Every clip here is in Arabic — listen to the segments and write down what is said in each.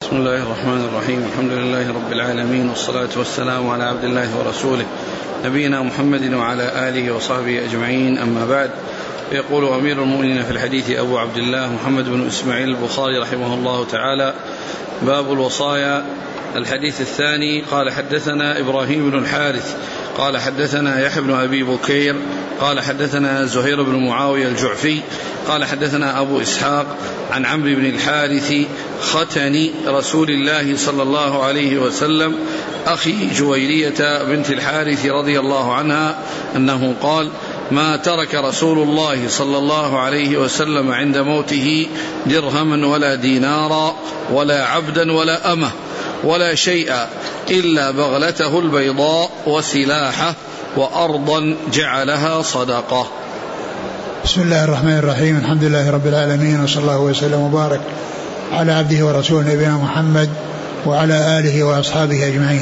بسم الله الرحمن الرحيم. الحمد لله رب العالمين، والصلاة والسلام على عبد الله ورسوله نبينا محمد وعلى آله وصحبه أجمعين، أما بعد. يقول أمير المؤمنين في الحديث أبو عبد الله محمد بن إسماعيل البخاري رحمه الله تعالى: باب الوصايا. الحديث الثاني: قال حدثنا إبراهيم بن الحارث قال حدثنا يحيى بن أبي بكير قال حدثنا زهير بن معاوية الجعفي قال حدثنا أبو إسحاق عن عمرو بن الحارث ختن رسول الله صلى الله عليه وسلم أخي جويرية بنت الحارث رضي الله عنها أنه قال: ما ترك رسول الله صلى الله عليه وسلم عند موته درهما ولا دينارا ولا عبدا ولا أمة ولا شيئا إلا بغلته البيضاء وسلاحه وأرضا جعلها صدقة. بسم الله الرحمن الرحيم. الحمد لله رب العالمين، وصلى الله وسلم وبارك على عبده ورسوله نبينا محمد وعلى آله وأصحابه أجمعين.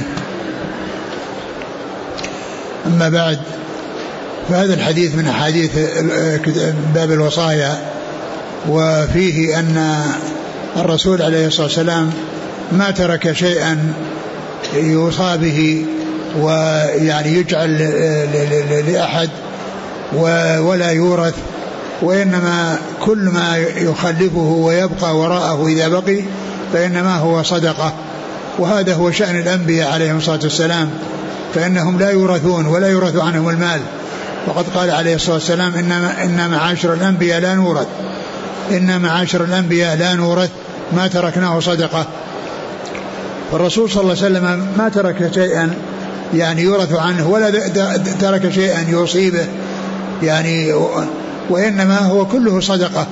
أما بعد، فهذا الحديث من أحاديث باب الوصايا، وفيه أن الرسول عليه الصلاة والسلام ما ترك شيئا يوصى به ويعني يجعل لأحد ولا يورث، وإنما كل ما يخلفه ويبقى وراءه إذا بقي فإنما هو صدقة. وهذا هو شأن الأنبياء عليهم الصلاة والسلام، فإنهم لا يورثون ولا يورث عنهم المال. وقد قال عليه الصلاة والسلام: إن معاشر الأنبياء لا نورث، إن معاشر الأنبياء لا نورث، ما تركناه صدقة. فالرسول صلى الله عليه وسلم ما ترك شيئا يعني يورث عنه، ولا ترك شيئا يصيبه يعني، وإنما هو كله صدقة،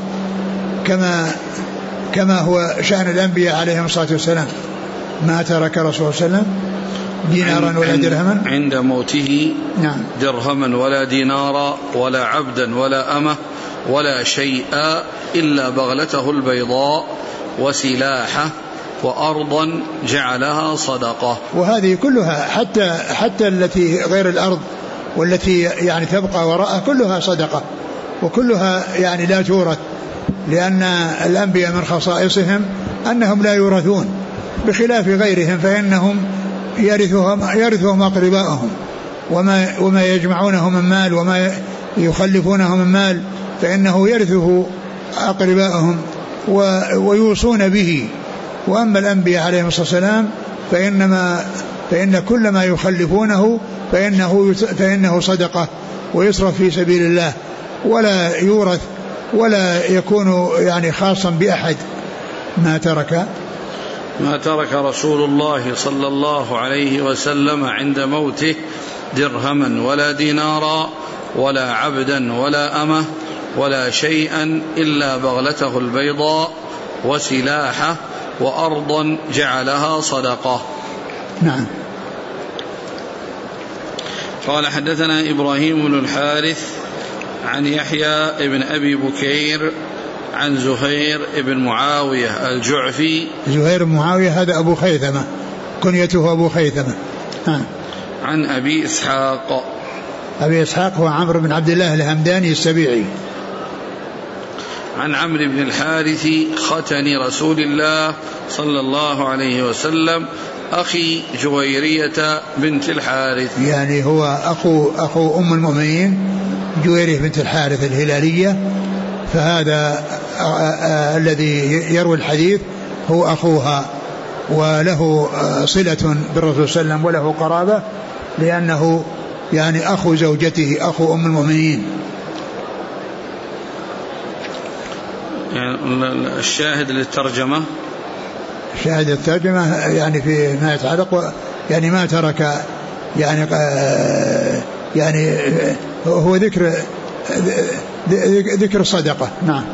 كما هو شأن الأنبياء عليهم الصلاة والسلام. ما ترك رسول صلى الله عليه وسلم دينارا ولا درهما عند موته، نعم، درهما ولا دينارا ولا عبدا ولا أمة ولا شيئا إلا بغلته البيضاء وسلاحه وأرضا جعلها صدقة. وهذه كلها حتى التي غير الأرض والتي يعني تبقى وراءها كلها صدقة، وكلها يعني لا تورث، لأن الأنبياء من خصائصهم أنهم لا يورثون، بخلاف غيرهم فإنهم يرثهم أقرباءهم، وما يجمعونه من مال وما يخلفونه من مال فإنه يرثه أقرباءهم ويوصون به. وأما الأنبياء عليهم الصلاة والسلام فإن كل ما يخلفونه فإنه صدقة ويصرف في سبيل الله، ولا يورث ولا يكون يعني خاصا بأحد. ما ترك رسول الله صلى الله عليه وسلم عند موته درهما ولا دينارا ولا عبدا ولا أمة ولا شيئا إلا بغلته البيضاء وسلاحه وأرضا جعلها صدقة. نعم. قال حدثنا إبراهيم بن الحارث عن يحيى بن أبي بكير عن زهير بن معاوية الجعفي. زهير بن معاوية هذا أبو خيثمة، كنيته أبو خيثمة. عن أبي إسحاق. أبي إسحاق هو عمرو بن عبد الله الهمداني السبيعي. عن عمرو بن الحارث ختن رسول الله صلى الله عليه وسلم أخي جويرية بنت الحارث، يعني هو أخو أم المؤمنين جويرية بنت الحارث الهلالية، فهذا الذي يروي الحديث هو أخوها، وله صلة بالرسول صلى الله عليه وسلم وله قرابة، لأنه يعني أخو زوجته، أخو أم المؤمنين. يعني الشاهد للترجمة، شاهد الترجمة يعني في ما يتعلق يعني ما ترك يعني هو ذكر الصدقة. نعم.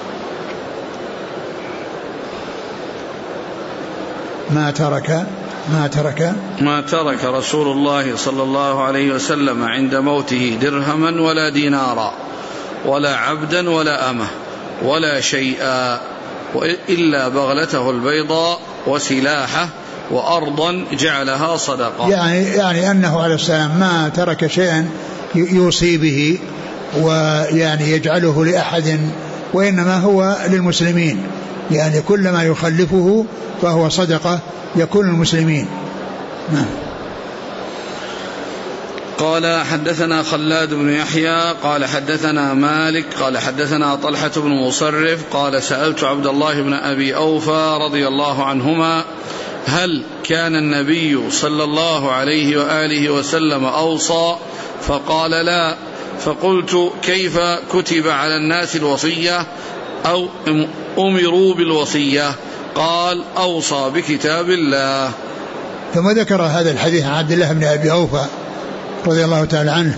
ما ترك رسول الله صلى الله عليه وسلم عند موته درهما ولا دينارا ولا عبدا ولا أمة ولا شيئا إلا بغلته البيضاء وسلاحه وأرضا جعلها صدقة. يعني أنه عليه السلام ما ترك شيئا يوصي به ويعني يجعله لأحد، وإنما هو للمسلمين، يعني كل ما يخلفه فهو صدقة يكون المسلمين. نعم. قال حدثنا خلاد بن يحيى قال حدثنا مالك قال حدثنا طلحة بن مصرف قال سألت عبد الله بن أبي أوفى رضي الله عنهما هل كان النبي صلى الله عليه وآله وسلم أوصى؟ فقال لا. فقلت كيف كتب على الناس الوصية أو أمروا بالوصية؟ قال أوصى بكتاب الله. ثم ذكر هذا الحديث عن عبد الله بن أبي أوفى رضي الله تعالى عنه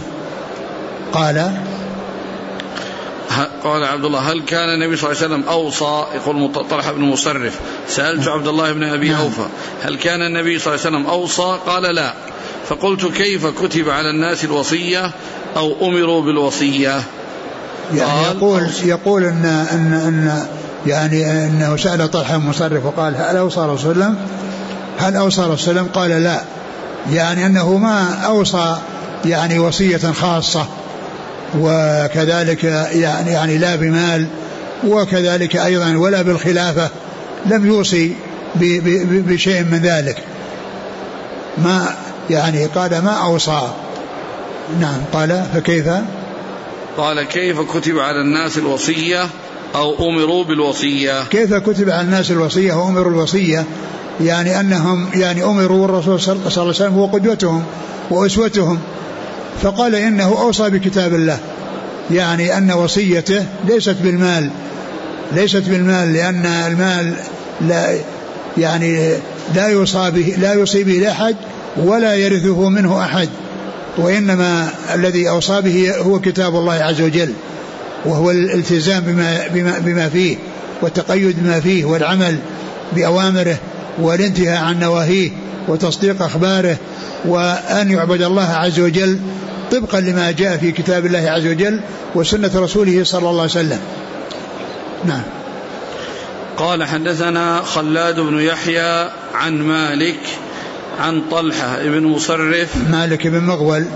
قال عبد الله هل كان النبي صلى الله عليه وسلم أوصى؟ يقول طلحة بن مصرف سألت عبد الله بن أبي أوفى هل كان النبي صلى الله عليه وسلم أوصى؟ قال لا. فقلت كيف كتب على الناس الوصية أو أمروا بالوصية؟ يعني يقول أن يعني أنه سأل طلحة بن مصرف وقال هل أوصى رسول الله؟ هل أوصى رسول الله؟ قال لا، يعني أنه ما أوصى يعني وصية خاصة، وكذلك يعني لا بمال، وكذلك أيضا ولا بالخلافة، لم يوصي بشيء من ذلك، ما يعني قال ما أوصى. نعم. قال فكيف؟ قال كيف كتب على الناس الوصية أو أمروا بالوصية؟ كيف كتب على الناس الوصية وأمروا الوصية؟ يعني أنهم يعني أمروا الرسول صلى الله عليه وسلم هو قدوتهم وأسوتهم، فقال إنه أوصى بكتاب الله، يعني أن وصيته ليست بالمال، لأن المال لا يعني لا يوصي به أحد ولا يرثه منه أحد، وإنما الذي أوصى به هو كتاب الله عز وجل، وهو الالتزام بما فيه والتقيد بما فيه والعمل بأوامره والانتهاء عن نواهيه وتصديق أخباره، وأن يعبد الله عز وجل طبقا لما جاء في كتاب الله عز وجل وسنة رسوله صلى الله عليه وسلم. نعم. قال حدثنا خلاد بن يحيى عن مالك عن طلحة بن مصرف، مالك بن مغول.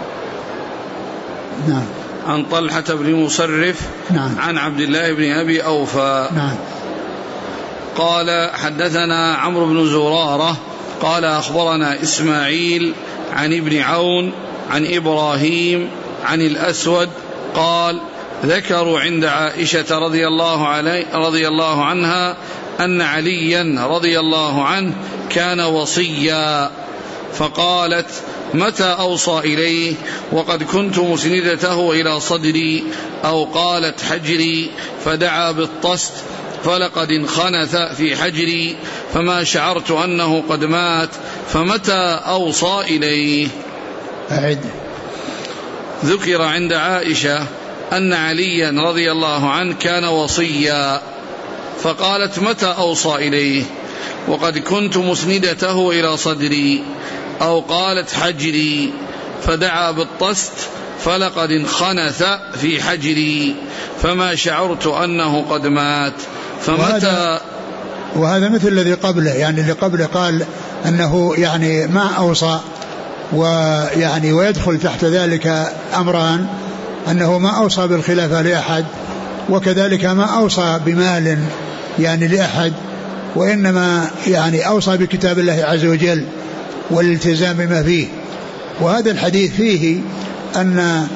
نعم. عن طلحة بن مصرف. نعم. عن عبد الله بن أبي أوفى. نعم. قال حدثنا عمرو بن زرارة قال أخبرنا إسماعيل عن ابن عون عن إبراهيم عن الأسود قال ذكروا عند عائشة رضي الله عنها أن عليا رضي الله عنه كان وصيا، فقالت متى أوصى إليه وقد كنت مسندته إلى صدري، أو قالت حجري، فدعا بالطست فلقد انخنث في حجري فما شعرت أنه قد مات، فمتى أوصى إليه؟ أعد. ذكر عند عائشة أن عليا رضي الله عنه كان وصيا، فقالت متى أوصى إليه وقد كنت مسندته إلى صدري، أو قالت حجري، فدعا بالطست فلقد انخنث في حجري فما شعرت أنه قد مات، فمتى. وهذا مثل الذي قبله، يعني اللي قبله قال أنه يعني ما أوصى، ويعني ويدخل تحت ذلك أمران، أنه ما أوصى بالخلافة لأحد، وكذلك ما أوصى بمال يعني لأحد، وإنما يعني أوصى بكتاب الله عز وجل والالتزام بما فيه. وهذا الحديث فيه أن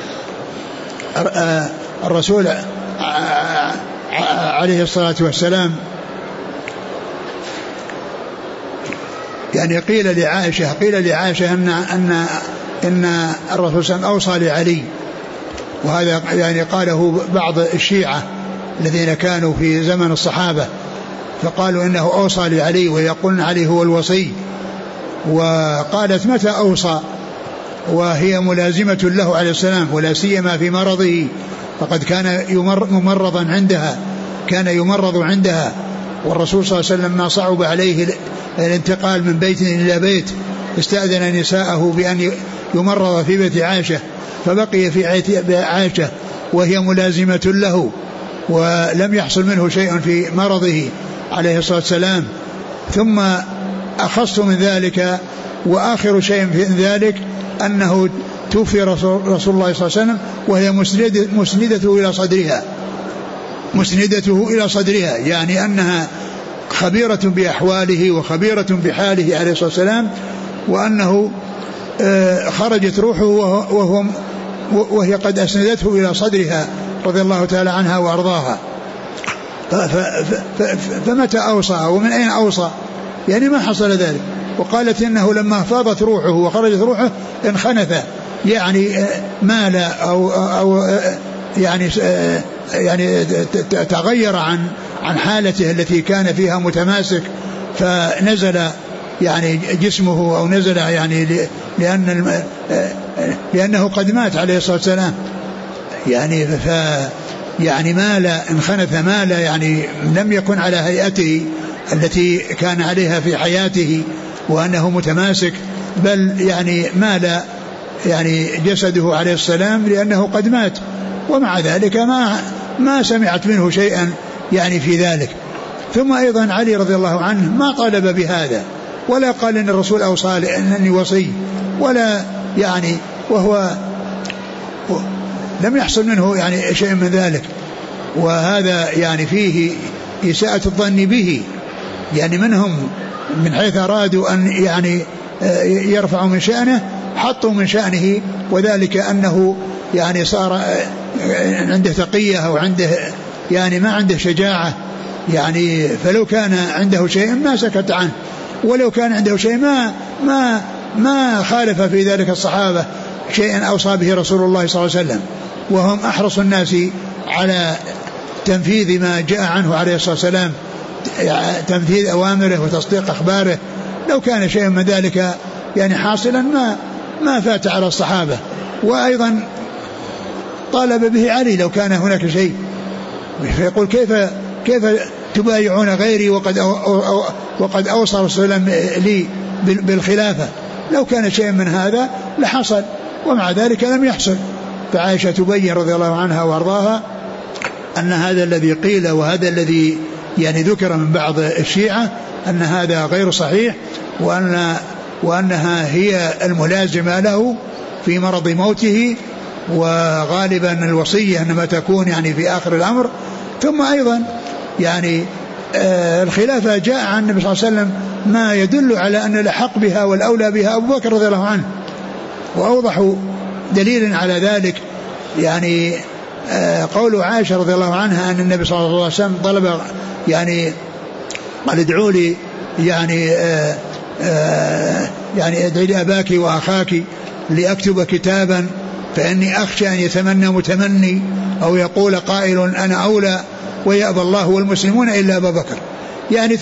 الرسول عليه الصلاة والسلام يعني قيل لعائشة أن الرسول صلى الله عليه وسلم أوصى لعلي، وهذا يعني قاله بعض الشيعة الذين كانوا في زمن الصحابة، فقالوا إنه أوصى لعلي ويقولون علي هو الوصي. وقالت متى أوصى وهي ملازمة له عليه السلام، ولا سيما في مرضه، فقد كان يمرض عندها، والرسول صلى الله عليه وسلم ما صعب عليه الانتقال من بيت إلى بيت استأذن نساءه بأن يمرض في بيت عائشة، فبقي في عائشة وهي ملازمة له، ولم يحصل منه شيء في مرضه عليه الصلاة والسلام. ثم أخص من ذلك وآخر شيء في ذلك أنه توفي رسول الله صلى الله عليه وسلم وهي مسندته إلى صدرها، مسندته إلى صدرها، يعني أنها خبيرة بأحواله وخبيرة بحاله عليه الصلاة والسلام، وأنه خرجت روحه وهي قد أسندته إلى صدرها رضي الله تعالى عنها وأرضاها. فمتى أوصى ومن أين أوصى؟ يعني ما حصل ذلك. وقالت إنه لما فاضت روحه وخرجت روحه انخنث، يعني مال أو يعني تغير عن حالته التي كان فيها متماسك، فنزل يعني جسمه أو نزل يعني لأنه قد مات عليه الصلاة والسلام، يعني مال انخنث، مال يعني لم يكن على هيئته التي كان عليها في حياته وأنه متماسك، بل يعني مال يعني جسده عليه السلام لأنه قد مات. ومع ذلك ما سمعت منه شيئا يعني في ذلك. ثم أيضا علي رضي الله عنه ما طالب بهذا، ولا قال إن الرسول أوصى أنني وصي، ولا يعني وهو لم يحصل منه يعني شيء من ذلك. وهذا يعني فيه إساءة الظن به، يعني منهم من حيث أرادوا أن يعني يرفعوا من شأنه حطوا من شأنه، وذلك أنه يعني صار عنده تقية أو عنده يعني ما عنده شجاعة، يعني فلو كان عنده شيء ما سكت عنه، ولو كان عنده شيء ما خالف في ذلك الصحابة شيئا أوصى به رسول الله صلى الله عليه وسلم، وهم أحرص الناس على تنفيذ ما جاء عنه عليه الصلاة والسلام، تنفيذ أوامره وتصديق أخباره. لو كان شيء من ذلك يعني حاصلا ما فات على الصحابة. وأيضا طالب به علي لو كان هناك شيء، فيقول كيف تبايعون غيري وقد أوصى رسول الله لي بالخلافة؟ لو كان شيء من هذا لحصل، ومع ذلك لم يحصل. فعائشة تبين رضي الله عنها وارضاها أن هذا الذي قيل وهذا الذي يعني ذكر من بعض الشيعة أن هذا غير صحيح، وأنها هي الملازمة له في مرض موته، وغالبا الوصية إنما تكون يعني في آخر الأمر. ثم أيضا يعني الخلافة جاء عن النبي صلى الله عليه وسلم ما يدل على أن الأحق بها والأولى بها أبو بكر رضي الله عنه، وأوضح دليل على ذلك يعني قول عائشة رضي الله عنها أن النبي صلى الله عليه وسلم طلب يعني قال ادعوا لي يعني ادعي لي أباك وأخاك لأكتب كتابا فإني أخشى أن يتمنى متمني أو يقول قائل أنا أولى ويأبى الله والمسلمون إلا أبا بكر. يعني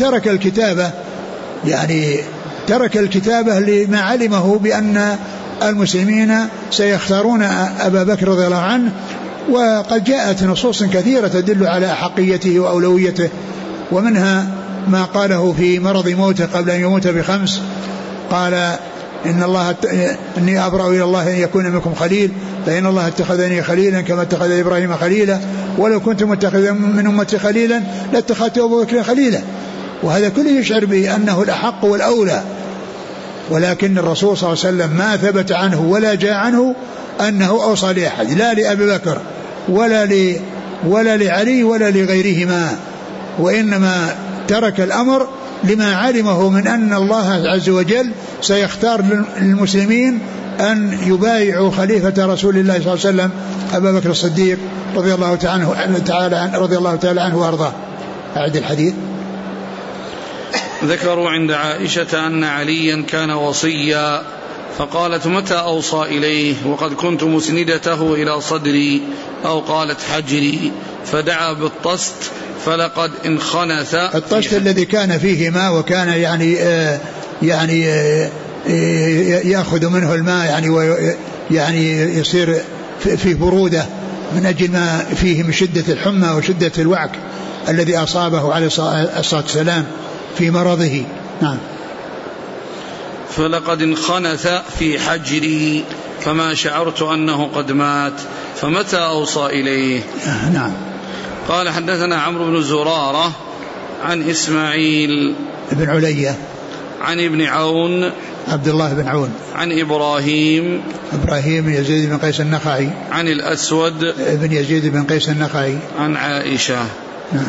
ترك الكتابة لما علمه بأن المسلمين سيختارون أبا بكر رضي الله عنه. وقد جاءت نصوص كثيرة تدل على أحقيته وأولويته، ومنها ما قاله في مرض موته قبل أن يموت ب5 قال إني أبرأ إلى الله أن يكون منكم خليل، فإن الله اتخذني خليلا كما اتخذ إبراهيم خليلا، ولو كنت متخذا من أمتي خليلا لاتخذت أبو بكر خليلا. وهذا كله يشعر بأنه الأحق والأولى. ولكن الرسول صلى الله عليه وسلم ما ثبت عنه ولا جاء عنه أنه أوصى لأحد، لا لأبي بكر ولا لعلي ولا لغيرهما، وإنما ترك الأمر لما علمه من أن الله عز وجل سيختار للمسلمين أن يبايعوا خليفة رسول الله صلى الله عليه وسلم أبا بكر الصديق رضي الله تعالى عنه وأرضاه. أعد الحديث. ذكروا عند عائشة أن عليا كان وصيا، فقالت متى أوصى إليه وقد كنت مسندته إلى صدري، أو قالت حجري، فدعا بالطست فلقد انخنث. الطست الذي كان فيه ماء وكان يعني يأخذ منه الماء يعني يصير في برودة من أجل ما فيه من شدة الحمى وشدة الوعك الذي أصابه عليه الصلاة والسلام في مرضه. نعم. فلقد انخنث في حجري فما شعرت أنه قد مات، فمتى أوصى إليه؟ نعم. قال حدثنا عمرو بن زرارة عن إسماعيل بن علية عن ابن عون عبد الله بن عون. عن إبراهيم بن يزيد بن قيس النخعي. عن الأسود بن يزيد بن قيس النخعي. عن عائشة. نعم.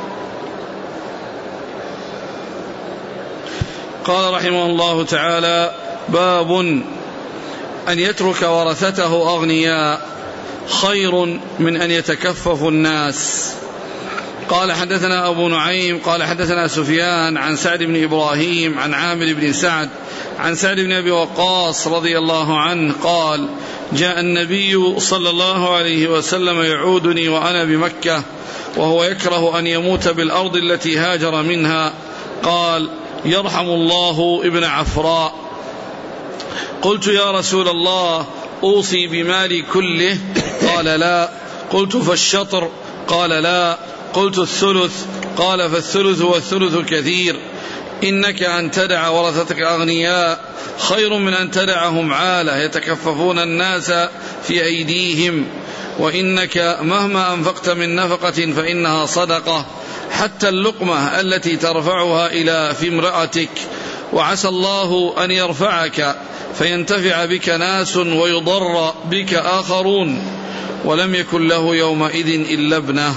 قال رحمه الله تعالى: باب أن يترك ورثته أغنياء خير من أن يتكفف الناس. قال حدثنا أبو نعيم قال حدثنا سفيان عن سعد بن إبراهيم عن عامر بن سعد عن سعد بن أبي وقاص رضي الله عنه قال: جاء النبي صلى الله عليه وسلم يعودني وأنا بمكة وهو يكره أن يموت بالأرض التي هاجر منها. قال: يرحم الله ابن عفراء. قلت: يا رسول الله، أوصي بمالي كله؟ قال: لا. قلت: فالشطر؟ قال: لا. قلت: الثلث؟ قال: فالثلث والثلث كثير. إنك أن تدع ورثتك أغنياء خير من أن تدعهم عالة يتكففون الناس في أيديهم، وإنك مهما أنفقت من نفقة فإنها صدقة، حتى اللقمة التي ترفعها إلى في امرأتك، وعسى الله أن يرفعك فينتفع بك ناس ويضر بك آخرون، ولم يكن له يومئذ إلا ابنه.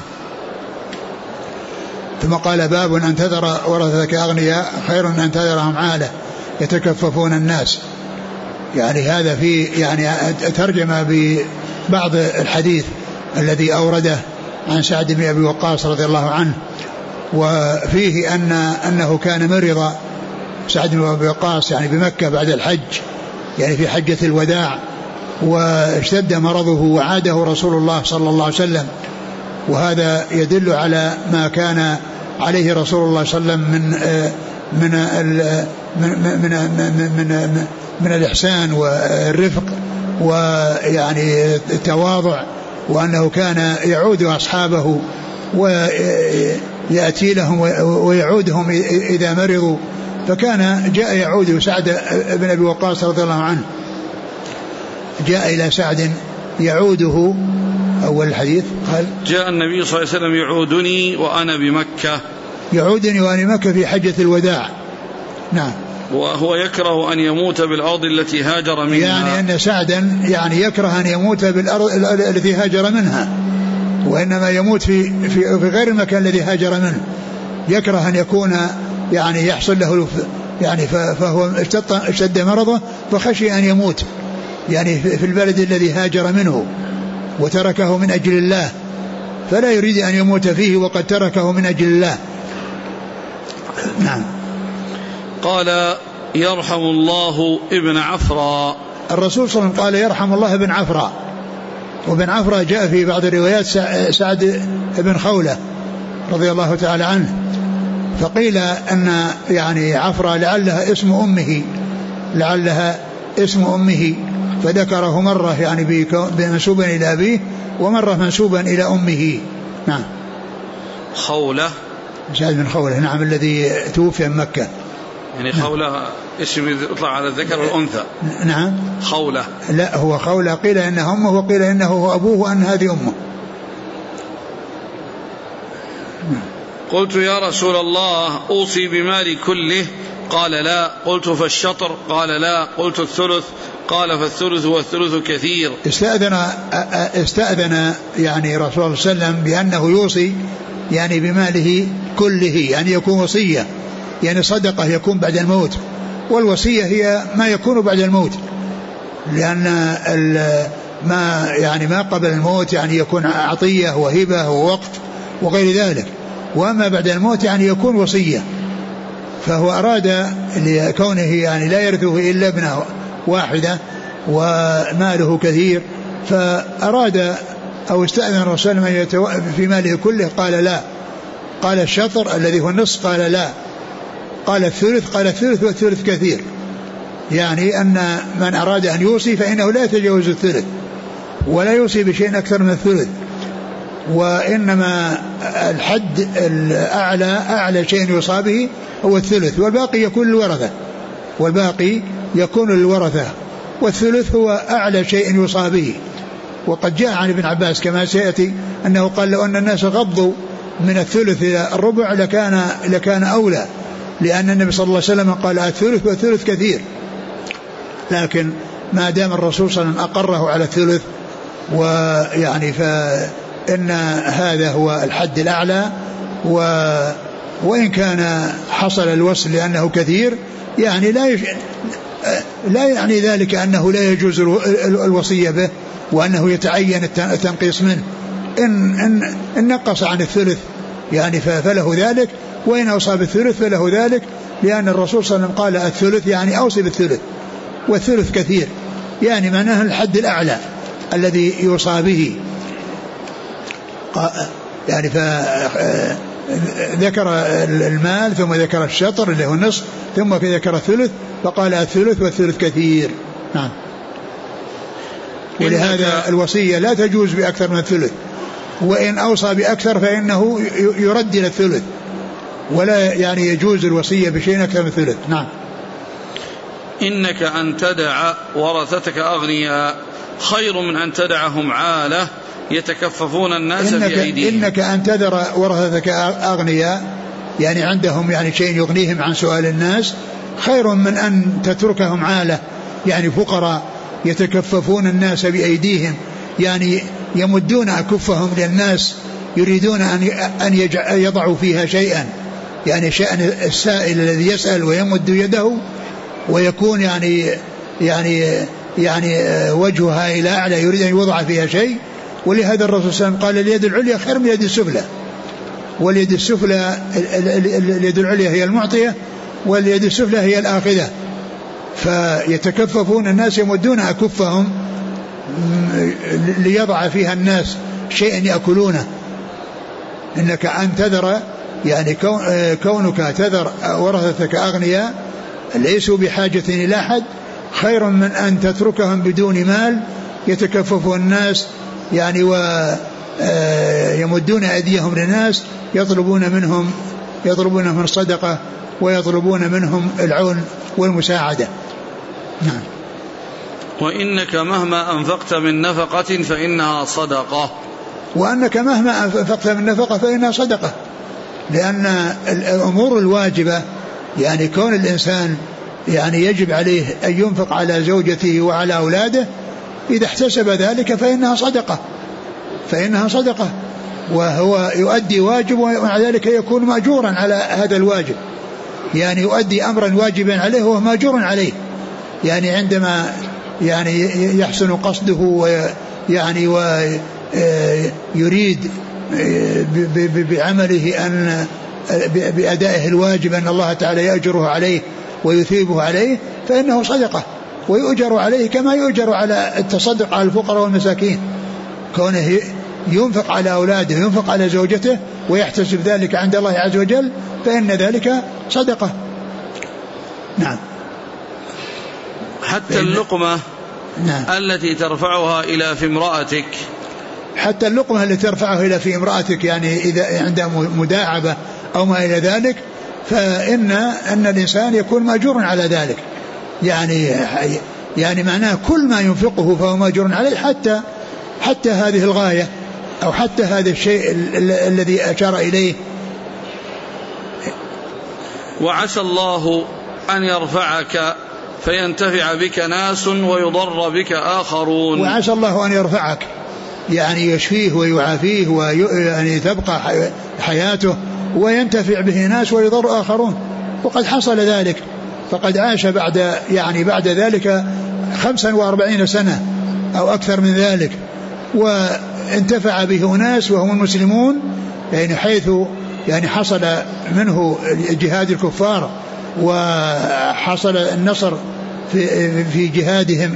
ثم قال: باب أن تذر ورثتك أغنياء خير من أن تذرهم عالة يتكففون الناس. يعني هذا في يعني ترجم ببعض الحديث الذي أورده عن سعد بن أبي وقاص رضي الله عنه، وفيه أنه كان مريضا سعد بن أبي وقاص يعني بمكة بعد الحج، يعني في حجة الوداع، واشتد مرضه وعاده رسول الله صلى الله عليه وسلم. وهذا يدل على ما كان عليه رسول الله صلى الله عليه وسلم من الإحسان والرفق ويعني التواضع، وأنه كان يعود أصحابه ويأتي لهم ويعودهم إذا مرضوا. فكان جاء يعود سعد بن أبي وقاص رضي الله عنه، جاء إلى سعد يعوده. أول الحديث قال: جاء النبي صلى الله عليه وسلم يعودني وأنا بمكة، يعودني وأنا بمكة في حجة الوداع. نعم. وهو يكره أن يموت بالأرض التي هاجر منها، يعني أن سعدا يعني يكره أن يموت بالأرض التي هاجر منها، وإنما يموت في غير المكان الذي هاجر منه. يكره أن يكون يعني يحصل له يعني فهو اشتد مرضه فخشي أن يموت يعني في البلد الذي هاجر منه وتركه من أجل الله، فلا يريد أن يموت فيه وقد تركه من أجل الله. نعم. قال: يرحم الله ابن عفراء. الرسول صلى الله عليه وسلم قال: يرحم الله ابن عفراء. وابن عفراء جاء في بعض الروايات سعد بن خولة رضي الله تعالى عنه، فقيل أن يعني عفراء لعلها اسم أمه، فذكره مرة يعني منسوبا إلى أبيه ومرة منسوبا إلى أمه. نعم. خولة، سعد بن خولة، نعم، الذي توفي من مكة. يعني خولة اسم يطلع على الذكر والأنثى. نعم. خولة، لا، هو خولة قيل إنه أمه وقيل إنه هو أبوه وأن هذه أمه. قلت: يا رسول الله، أوصي بمالي كله؟ قال: لا. قلت: فالشطر؟ قال: لا. قلت: الثلث؟ قال: فالثلث والثلث كثير. استأذن يعني رسول الله صلى الله عليه وسلم بأنه يوصي يعني بماله كله، يعني يكون وصية، يعني صدقة يكون بعد الموت، والوصية هي ما يكون بعد الموت، لأن ما قبل الموت يعني يكون عطية وهبة ووقت وغير ذلك، وأما بعد الموت يعني يكون وصية. فهو أراد لكونه يعني لا يرثه إلا ابنه واحدة وماله كثير، فأراد أو استأذن الرسول في ماله كله؟ قال: لا. قال: الشطر الذي هو النصف؟ قال: لا. قال: الثلث؟ قال: الثلث والثلث كثير. يعني أن من أراد أن يوصي فإنه لا يتجاوز الثلث ولا يوصي بشيء أكثر من الثلث، وإنما الحد أعلى شيء يوصى به هو الثلث، والباقي يكون للورثة، والثلث هو أعلى شيء يوصى به. وقد جاء عن ابن عباس كما سيأتي أنه قال: لو أن الناس غضوا من الثلث إلى الربع لكان أولى، لأن النبي صلى الله عليه وسلم قال: الثلث والثلث كثير، لكن ما دام الرسول صلى الله عليه وسلم أقره على الثلث ويعني فإن هذا هو الحد الأعلى. وإن كان حصل الوصل لأنه كثير يعني لا يعني ذلك أنه لا يجوز الوصية به وأنه يتعين التنقيص منه. إن نقص عن الثلث يعني فله ذلك، وإن أوصى بالثلث فله ذلك، لأن الرسول صلى الله عليه وسلم قال الثلث يعني أوصي بالثلث، والثلث كثير يعني معناه الحد الأعلى الذي يوصى به. يعني ذكر المال ثم ذكر الشطر اللي هو النصف ثم ذكر الثلث فقال الثلث والثلث كثير. نعم. ولهذا الوصية لا تجوز بأكثر من الثلث، وإن أوصى بأكثر فإنه يرد إلى الثلث، ولا يعني يجوز الوصية بشيء أكثر من الثلث. نعم. إنك أن تدع ورثتك أغنياء خير من أن تدعهم عالة يتكففون الناس بأيديهم. إنك أن تذر ورثتك أغنياء يعني عندهم يعني شيء يغنيهم عن سؤال الناس، خير من أن تتركهم عالة يعني فقراء يتكففون الناس بأيديهم، يعني يمدون أكفهم للناس يريدون أن يضعوا فيها شيئا، يعني شأن السائل الذي يسأل ويمد يده ويكون يعني وجهها إلى أعلى يريد أن يوضع فيها شيء. ولهذا الرسول صلى الله عليه وسلم قال اليد العليا خير من اليد السفلى، واليد السفلى اليد العليا هي المعطية واليد السفلى هي الآخذة. فيتكففون الناس يمدون أكفهم ليضع فيها الناس شيئا يأكلونه. إنك أن تذر يعني كونك تذر ورثتك أغنياء ليسوا بحاجة إلى أحد خير من أن تتركهم بدون مال يتكفف الناس يعني ويمدون أيديهم للناس يطلبون منهم الصدقة ويطلبون منهم العون والمساعدة. نعم. وإنك مهما أنفقت من نفقة فإنها صدقة. وأنك مهما أنفقت من نفقة فإنها صدقة، لأن الأمور الواجبة يعني كون الإنسان يعني يجب عليه أن ينفق على زوجته وعلى أولاده، إذا احتسب ذلك فإنها صدقة وهو يؤدي واجب ومع ذلك يكون مأجورا على هذا الواجب، يعني يؤدي أمرا واجبا عليه وهو مأجور عليه. يعني عندما يعني يحسن قصده ويعني ويريد بعمله أن بأدائه الواجب أن الله تعالى يأجره عليه ويثيبه عليه فإنه صدقة ويؤجر عليه كما يؤجر على التصدق على الفقراء والمساكين. كونه ينفق على أولاده ينفق على زوجته ويحتسب ذلك عند الله عز وجل فإن ذلك صدقة. نعم. حتى اللقمة نعم. التي ترفعها إلى في امرأتك، حتى اللقمة التي ترفعها إلى في امرأتك يعني إذا عندها مداعبة أو ما إلى ذلك فإن الإنسان يكون مأجور على ذلك، يعني معناه كل ما ينفقه فهو مأجور عليه حتى هذه الغاية أو حتى هذا الشيء الذي أشار إليه. وعسى الله أن يرفعك فينتفع بك ناس ويضر بك آخرون. وعسى الله أن يرفعك يعني يشفيه ويعافيه ويعني تبقى حياته وينتفع به ناس ويضر آخرون، وقد حصل ذلك، فقد عاش بعد ذلك 45 سنة أو أكثر من ذلك وانتفع به ناس وهم المسلمون، يعني حيث يعني حصل منه جهاد الكفار وحصل النصر في جهادهم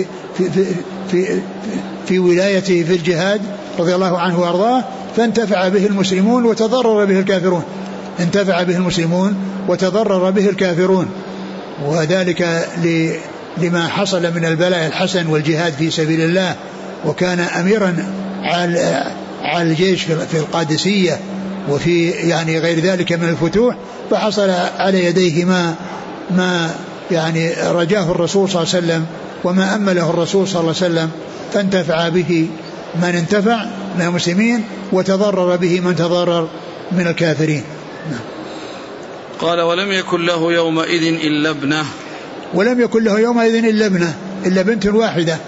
في ولايته في الجهاد رضي الله عنه وارضاه، فانتفع به المسلمون وتضرر به الكافرون، انتفع به المسلمون وتضرر به الكافرون، وذلك لما حصل من البلاء الحسن والجهاد في سبيل الله، وكان أميرا على الجيش في القادسية وفي يعني غير ذلك من الفتوح، فحصل على يديه ما يعني رجاه الرسول صلى الله عليه وسلم وما أمله الرسول صلى الله عليه وسلم، فانتفع به من انتفع من المسلمين وتضرر به من تضرر من الكافرين. قال ولم يكن له يومئذ إلا ابنه. ولم يكن له يومئذ إلا بنت واحدة،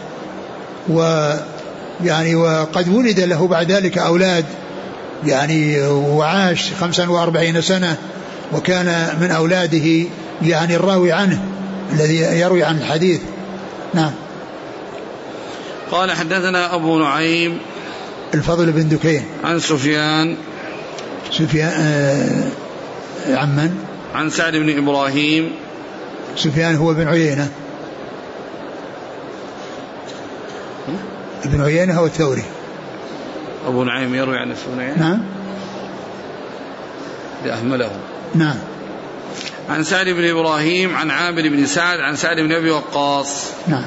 ويعني وقد ولد له بعد ذلك أولاد يعني، وعاش 45 سنة، وكان من أولاده يعني الراوي عنه الذي يروي عن الحديث. نعم. قال حدثنا أبو نعيم الفضل بن دكين عن سفيان عن من؟ عن سعد بن إبراهيم. سفيان هو بن عيينة، ابن عيينة هو الثوري. أبو نعيم يروي عن ابن عيينة. نعم. لأهمله. نعم. عن سعد بن إبراهيم عن عامر بن سعد عن سعد بن أبي وقاص. نعم.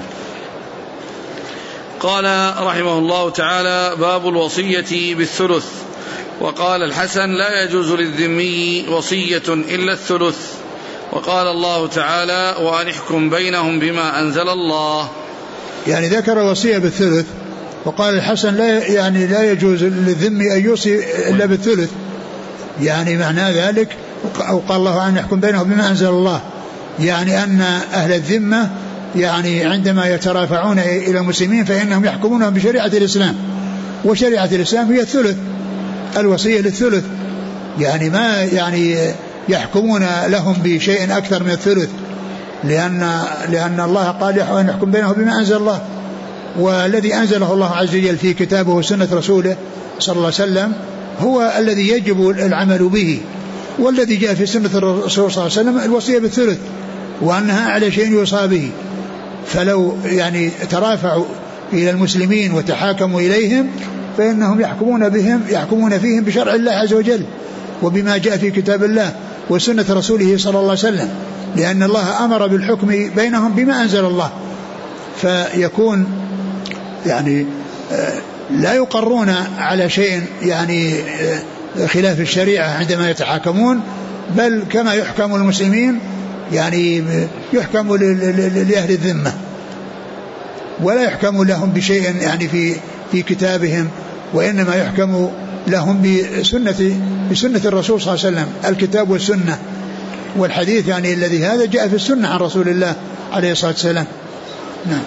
قال رحمه الله تعالى: باب الوصية بالثلث. وقال الحسن: لا يجوز للذمي وصية إلا الثلث. وقال الله تعالى: وأن احكم بينهم بما أنزل الله. يعني ذكر وصية بالثلث، وقال الحسن لا يجوز للذمي أن يوصي إلا بالثلث، يعني معنى ذلك وقال الله أن يحكم بينهم بما أنزل الله، يعني أن أهل الذمة يعني عندما يترافعون إلى المسلمين فإنهم يحكمونهم بشريعة الإسلام، وشريعة الإسلام هي الثلث، الوصية للثلث، يعني ما يعني يحكمون لهم بشيء أكثر من الثلث، لأن الله قال أن يحكم بينهم بما أنزل الله، والذي أنزله الله عز وجل في كتابه وسنة رسوله صلى الله عليه وسلم هو الذي يجب العمل به، والذي جاء في سنة الرسول صلى الله عليه وسلم الوصية بالثلث، وأنها أعلى شيء يوصى به. فلو يعني ترافعوا إلى المسلمين وتحاكموا إليهم فإنهم يحكمون فيهم بشرع الله عز وجل وبما جاء في كتاب الله وسنة رسوله صلى الله عليه وسلم، لأن الله أمر بالحكم بينهم بما أنزل الله، فيكون يعني لا يقرون على شيء يعني خلاف الشريعة عندما يتحاكمون، بل كما يحكم المسلمين يعني يحكم لأهل الذمة، ولا يحكم لهم بشيء يعني في كتابهم، وإنما يحكم لهم بسنة الرسول صلى الله عليه وسلم، الكتاب والسنة والحديث يعني الذي هذا جاء في السنة عن رسول الله عليه الصلاة والسلام. نعم.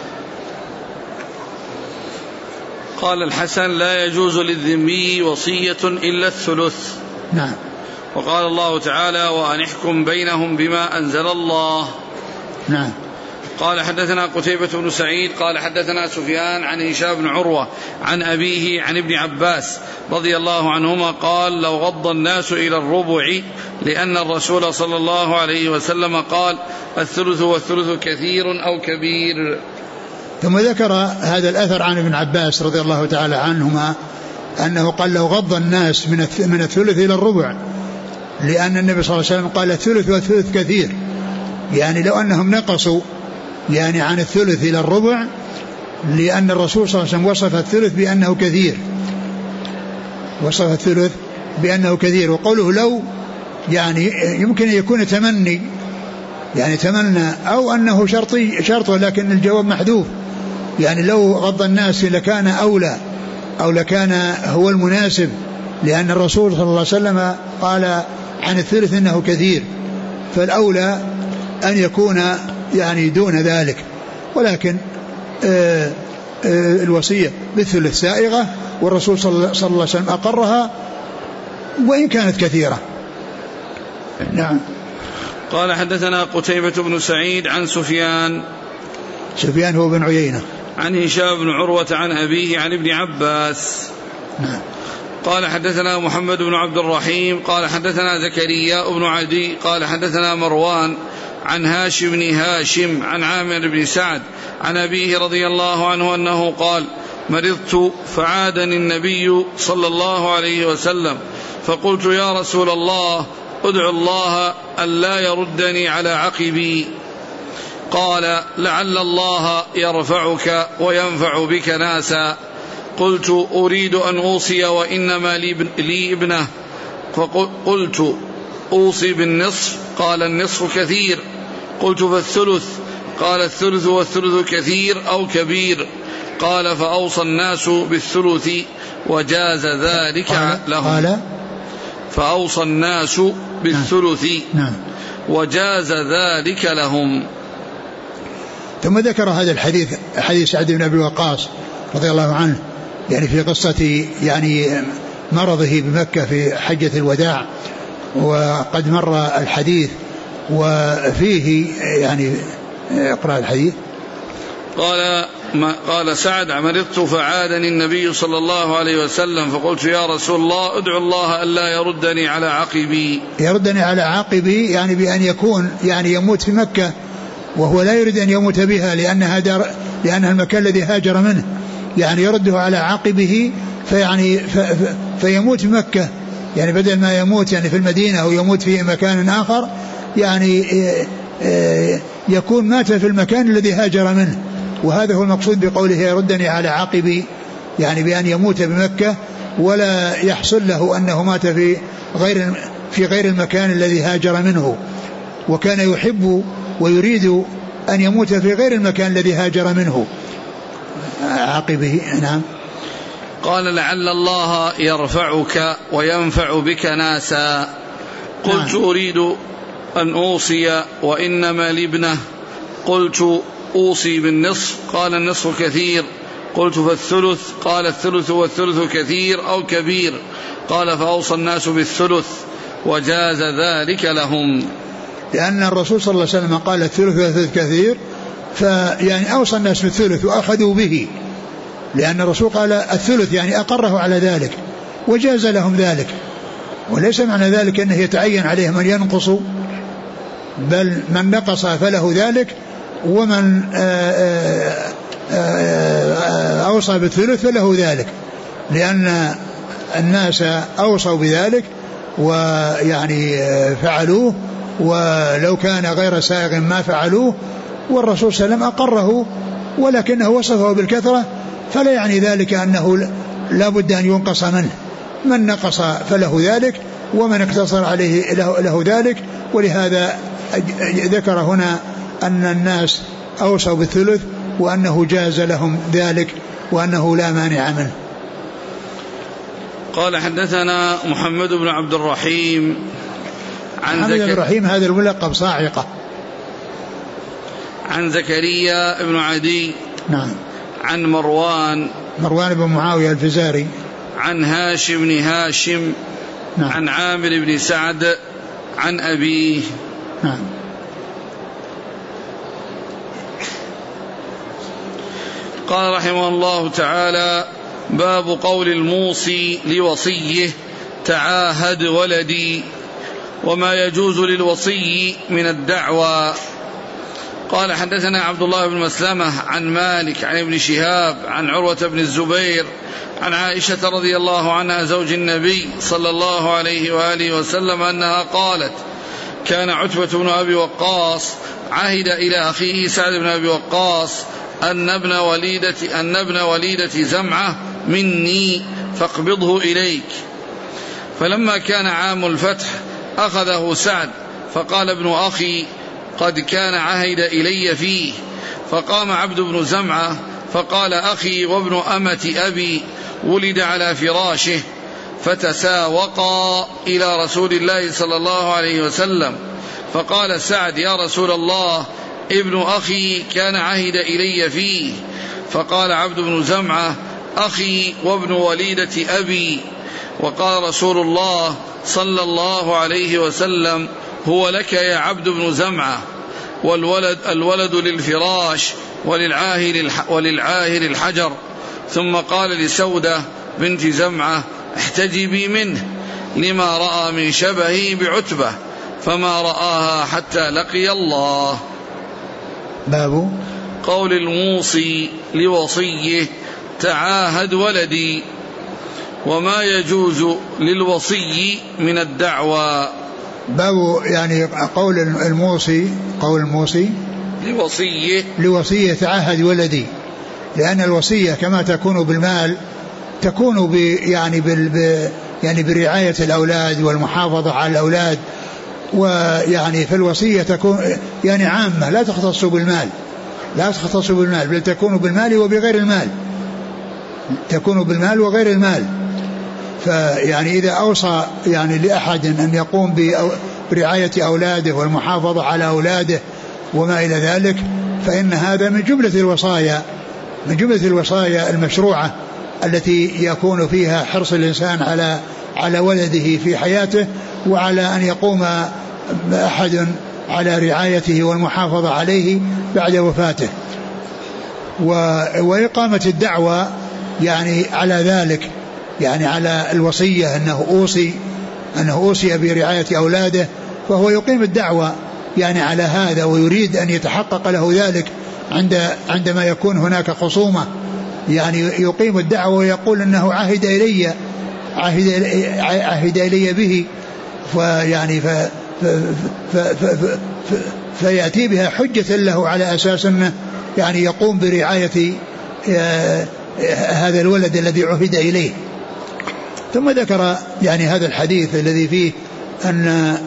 قال الحسن: لا يجوز للذمي وصية إلا الثلث. نعم. وقال الله تعالى: وأن احكم بينهم بما أنزل الله. نعم. قال حدثنا قتيبة بن سعيد قال حدثنا سفيان عن هشام بن عروة عن أبيه عن ابن عباس رضي الله عنهما قال: لو غض الناس إلى الربع، لأن الرسول صلى الله عليه وسلم قال: الثلث والثلث كثير أو كبير. ثم ذكر هذا الأثر عن ابن عباس رضي الله تعالى عنهما أنه قال: لو غض الناس من الثلث إلى الربع، لأن النبي صلى الله عليه وسلم قال: الثلث والثلث كثير، يعني لو أنهم نقصوا يعني عن الثلث إلى الربع، لأن الرسول صلى الله عليه وسلم وصف الثلث بأنه كثير، وصف الثلث بأنه كثير. وقوله لو يعني يمكن أن يكون تمني، يعني تمنى، أو أنه شرط لكن الجواب محذوف، يعني لو غض الناس لكان أولى أو لكان هو المناسب، لأن الرسول صلى الله عليه وسلم قال عن الثلث إنه كثير، فالأولى أن يكون يعني دون ذلك، ولكن الوصية بالثلث سائغة، والرسول صلى الله عليه وسلم أقرها وإن كانت كثيرة. نعم. قال حدثنا قتيبة بن سعيد عن سفيان هو بن عيينة عن هشام بن عروة عن أبيه عن ابن عباس. نعم. قال حدثنا محمد بن عبد الرحيم قال حدثنا زكريا بن عدي قال حدثنا مروان عن هاشم بن هاشم عن عامر بن سعد عن أبيه رضي الله عنه أنه قال: مرضت فعادني النبي صلى الله عليه وسلم، فقلت: يا رسول الله، ادعو الله ألا يردني على عقبي. قال: لعل الله يرفعك وينفع بك ناسا. قلت: أريد أن أوصي وإنما لي ابنة. فقلت: أوصي بالنصف. قال: النصف كثير. قلت: فالثلث. قال: الثلث والثلث كثير أو كبير. قال: فأوصى الناس بالثلث وجاز ذلك لهم. فأوصى الناس بالثلث وجاز ذلك لهم. ثم ذكر هذا الحديث حديث سعد بن أبي وقاص رضي الله عنه يعني في قصة يعني مرضه بمكة في حجة الوداع، وقد مر الحديث وفيه يعني اقرأ الحديث. قال سعد: مرضت فعادني النبي صلى الله عليه وسلم فقلت يا رسول الله ادعو الله ألا يردني على عقبي. يردني على عقبي يعني بأن يكون يعني يموت في مكة وهو لا يريد أن يموت بها لأنها المكان الذي هاجر منه، يعني يرده على عقبه فيعني فيموت في مكة، يعني بدل ما يموت يعني في المدينة أو يموت في مكان آخر يعني يكون مات في المكان الذي هاجر منه. وهذا هو المقصود بقوله يردني على عقبي، يعني بأن يموت بمكة ولا يحصل له أنه مات في غير المكان الذي هاجر منه، وكان يحب ويريد أن يموت في غير المكان الذي هاجر منه عقبه. نعم. قال: لعل الله يرفعك وينفع بك ناسا. قلت: نعم. أريد أن أوصي وإنما لابنه. قلت: أوصي بالنصف. قال: النصف كثير. قلت: فالثلث. قال: الثلث والثلث كثير أو كبير. قال: فأوصى الناس بالثلث وجاز ذلك لهم. لأن الرسول صلى الله عليه وسلم قال الثلث والثلث كثير، فيعني أوصى الناس بالثلث وأخذوا به، لأن الرسول قال الثلث يعني أقره على ذلك وجاز لهم ذلك، وليس معنى ذلك أنه يتعين عليه من ينقص، بل من نقص فله ذلك، ومن أوصى بالثلث فله ذلك، لأن الناس أوصوا بذلك ويعني فعلوه، ولو كان غير سائغ ما فعلوه، والرسول صلى الله عليه وسلم أقره ولكنه وصفه بالكثرة، فلا يعني ذلك أنه لا بد أن ينقص منه، من نقص فله ذلك ومن اقتصر عليه له ذلك. ولهذا ذكر هنا أن الناس أوصوا بالثلث وأنه جاز لهم ذلك وأنه لا مانع منه. قال: حدثنا محمد بن عبد الرحيم محمد بن الرحيم هذا الملقب صاعقة. عن زكريا بن عدي. نعم. عن مروان بن معاوية الفزاري. عن هاشم بن هاشم. نعم. عن عامر بن سعد عن أبيه. نعم. قال رحمه الله تعالى: باب قول الموصي لوصيه تعاهد ولدي، وما يجوز للوصي من الدعوى. قال: حدثنا عبد الله بن مسلمة عن مالك عن ابن شهاب عن عروة بن الزبير عن عائشة رضي الله عنها زوج النبي صلى الله عليه وآله وسلم أنها قالت: كان عتبة بن أبي وقاص عهد إلى أخيه سعد بن أبي وقاص أن ابن وليدة زمعة مني فاقبضه إليك. فلما كان عام الفتح أخذه سعد، فقال ابن أخي: قد كان عهد إلي فيه. فقام عبد بن زمعة فقال: أخي وابن أمة أبي ولد على فراشه. فتساوقا إلى رسول الله صلى الله عليه وسلم، فقال سعد: يا رسول الله، ابن أخي كان عهد إلي فيه. فقال عبد بن زمعة: أخي وابن وليدة أبي. وقال رسول الله صلى الله عليه وسلم: هو لك يا عبد بن زمعة، الولد للفراش وللعاهر الحجر. ثم قال لسودة بنت زمعة: احتجبي منه لما رأى من شبهه بعتبة، فما رآها حتى لقي الله. باب قول الموصي لوصيه تعاهد ولدي، وما يجوز للوصي من الدعوى. باب يعني قول الموصي لوصيه تعاهد ولدي، لأن الوصية كما تكون بالمال تكون يعني برعاية الأولاد والمحافظة على الأولاد، ويعني في الوصية تكون يعني عامة لا تختص بالمال بل تكون بالمال وبغير المال، تكون بالمال وغير المال. فيعني إذا أوصى يعني لأحد أن يقوم برعاية أولاده والمحافظة على أولاده وما إلى ذلك، فإن هذا من جملة الوصايا المشروعة التي يكون فيها حرص الإنسان على ولده في حياته، وعلى أن يقوم أحد على رعايته والمحافظة عليه بعد وفاته، وإقامة الدعوة يعني على ذلك، يعني على الوصية أنه أوصي برعاية أولاده، فهو يقيم الدعوة يعني على هذا، ويريد أن يتحقق له ذلك عندما يكون هناك خصومة، يعني يقيم الدعوة ويقول أنه عهد إلي به، فيعني فيأتي بها حجة له على أساس أنه يعني يقوم برعاية هذا الولد الذي عهد إليه. ثم ذكر يعني هذا الحديث الذي فيه أن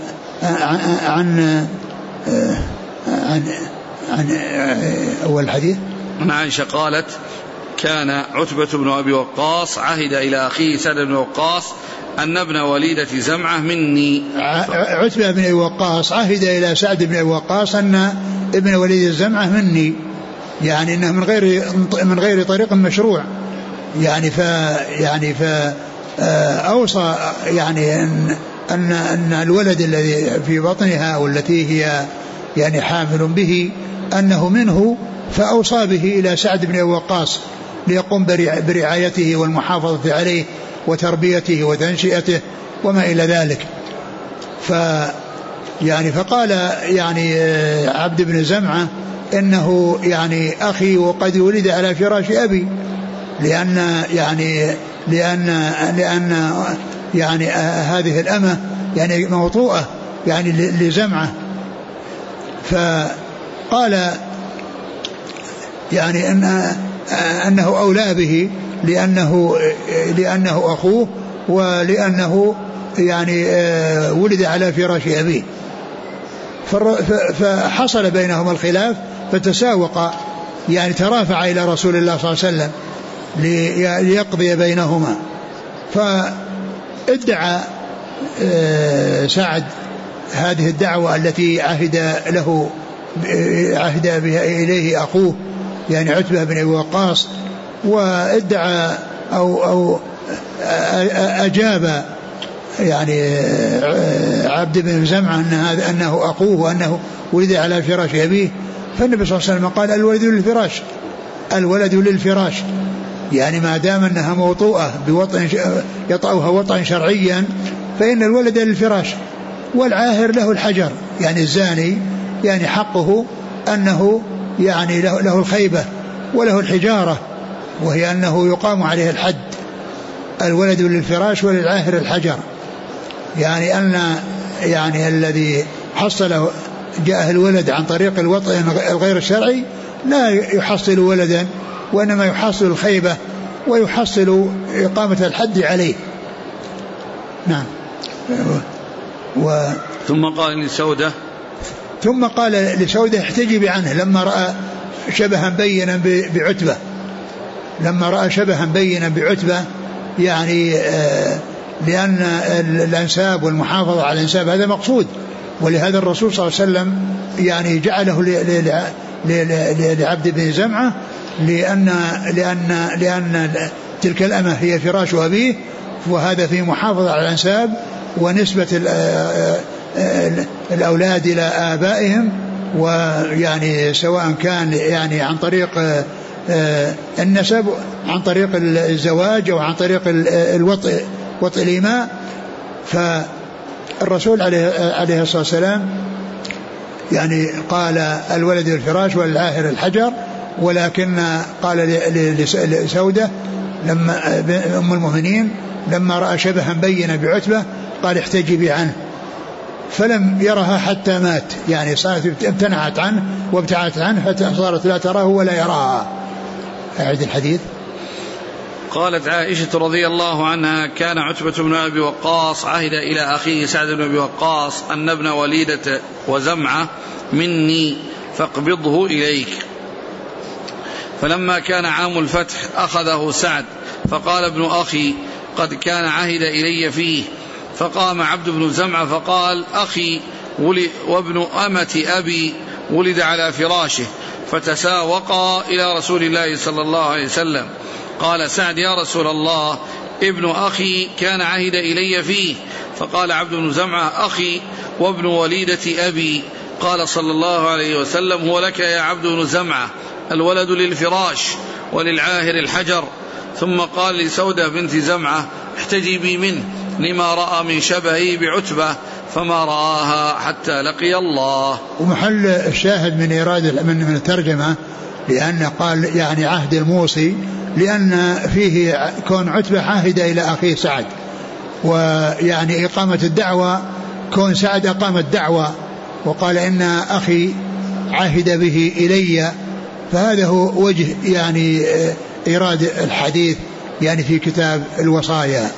عن أول الحديث عن عائشة قالت: كان عتبة بن أبي وقاص عهد إلى أخيه سعد بن وقاص أن ابن وليدة زمعة مني. عتبة بن أبي وقاص عهد إلى سعد بن أبي وقاص أن ابن وليدة زمعة مني، يعني أنه من غير طريق مشروع، يعني أوصى يعني أن الولد الذي في بطنها والتي هي يعني حامل به أنه منه، فأوصى به إلى سعد بن أبي وقاص ليقوم برعايته والمحافظة عليه وتربيته وتنشئته وما إلى ذلك. فقال يعني عبد بن زمعة إنه يعني أخي وقد ولد على فراش أبي، لأن هذه الأمة يعني موطوءة يعني لزمعة. فقال يعني أنه أولى به لأنه أخوه، ولأنه يعني ولد على فراش أبيه. فحصل بينهما الخلاف فتساوق، يعني ترافع إلى رسول الله صلى الله عليه وسلم ليقضي بينهما. فادعى سعد هذه الدعوة التي عهد بها إليه أخوه يعني عتبة بن أبي وقاص، وادعى أو أجاب يعني عبد بن زمعة أنه أخوه وأنه ولد على فراش أبيه. فالنبي صلى الله عليه وسلم قال: الولد للفراش، يعني ما دام أنها موطوءة بوطء يطأها وطئا شرعيا فإن الولد للفراش، والعاهر له الحجر، يعني الزاني يعني حقه أنه يعني له الخيبة وله الحجارة، وهي أنه يقام عليه الحد. الولد للفراش وللعاهر الحجر، يعني أن يعني الذي حصله جاءه الولد عن طريق الوطء الغير الشرعي لا يحصل ولدا، وإنما يحصل الخيبة ويحصل إقامة الحد عليه. نعم. ثم قال لسودة: احتجبي عنه، لما رأى شبها بينا بعتبة، يعني لأن الأنساب والمحافظة على الأنساب هذا مقصود، ولهذا الرسول صلى الله عليه وسلم يعني جعله لعبد بن زمعة، لأن تلك الأمة هي فراش أبيه، وهذا في محافظة على الأنساب ونسبة الأولاد إلى آبائهم، ويعني سواء كان يعني عن طريق النسب، عن طريق الزواج، أو عن طريق الوطء الإيماء. فالرسول عليه الصلاة والسلام يعني قال: الولد الفراش والعاهر الحجر، ولكن قال لسودة لما أم المؤمنين لما رأى شبها بينا بعتبة قال: احتجبي عنه، فلم يرها حتى مات، يعني صارت امتنعت عنه وابتعدت عنه فصارت لا تراه ولا يراها. أعد الحديث. قالت عائشة رضي الله عنها: كان عتبة بن أبي وقاص عهد إلى أخيه سعد بن أبي وقاص أن ابن وليدة وزمعة مني فاقبضه إليك. فلما كان عام الفتح أخذه سعد، فقال: ابن أخي قد كان عهد إلي فيه. فقام عبد بن زمعة فقال: أخي وابن أمة أبي ولد على فراشه فتساوقا إلى رسول الله صلى الله عليه وسلم. قال سعد: يا رسول الله، ابن أخي كان عهد إلي فيه. فقال عبد بن زمعة: أخي وابن وليدة أبي. قال صلى الله عليه وسلم: هو لك يا عبد بن زمعة، الولد للفراش وللعاهر الحجر. ثم قال لسودة بنت زمعة: احتجبي منه لما رأى من شبهه بعتبة، فما رآها حتى لقي الله. ومحل الشاهد من إرادة من الترجمة، لأن قال يعني عهد الموصي، لأن فيه كون عتبة عاهد إلى أخيه سعد، ويعني إقامة الدعوة كون سعد أقام الدعوة وقال إن أخي عهد به إلي، فهذا هو وجه يعني إيراد الحديث يعني في كتاب الوصايا.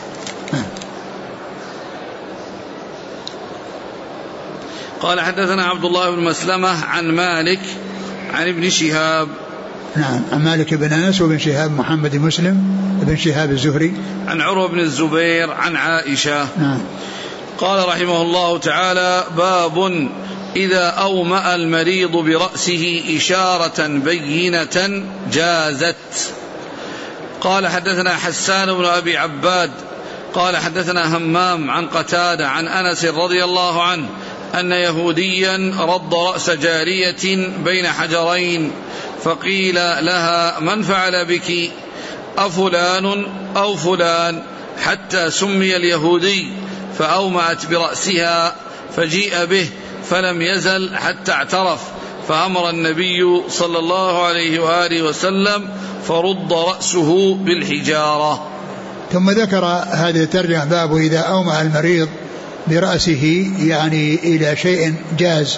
قال حدثنا عبد الله بن مسلمة عن مالك عن ابن شهاب. نعم، عن مالك بن أنس وابن شهاب محمد مسلم ابن شهاب الزهري عن عروة بن الزبير عن عائشة. نعم. قال رحمه الله تعالى: باب إذا أومأ المريض برأسه إشارة بينة جازت. قال حدثنا حسان بن أبي عباد قال حدثنا همام عن قتادة عن أنس رضي الله عنه أن يهوديا رد رأس جارية بين حجرين، فقيل لها: من فعل بك؟ أفلان أو فلان؟ حتى سمي اليهودي، فأومأت برأسها فجيء به فلم يزل حتى اعترف، فأمر النبي صلى الله عليه وآله وسلم فرد رأسه بالحجارة. ثم ذكر هذه الترجمة: باب إذا أومأ المريض برأسه يعني إلى شيء جاز.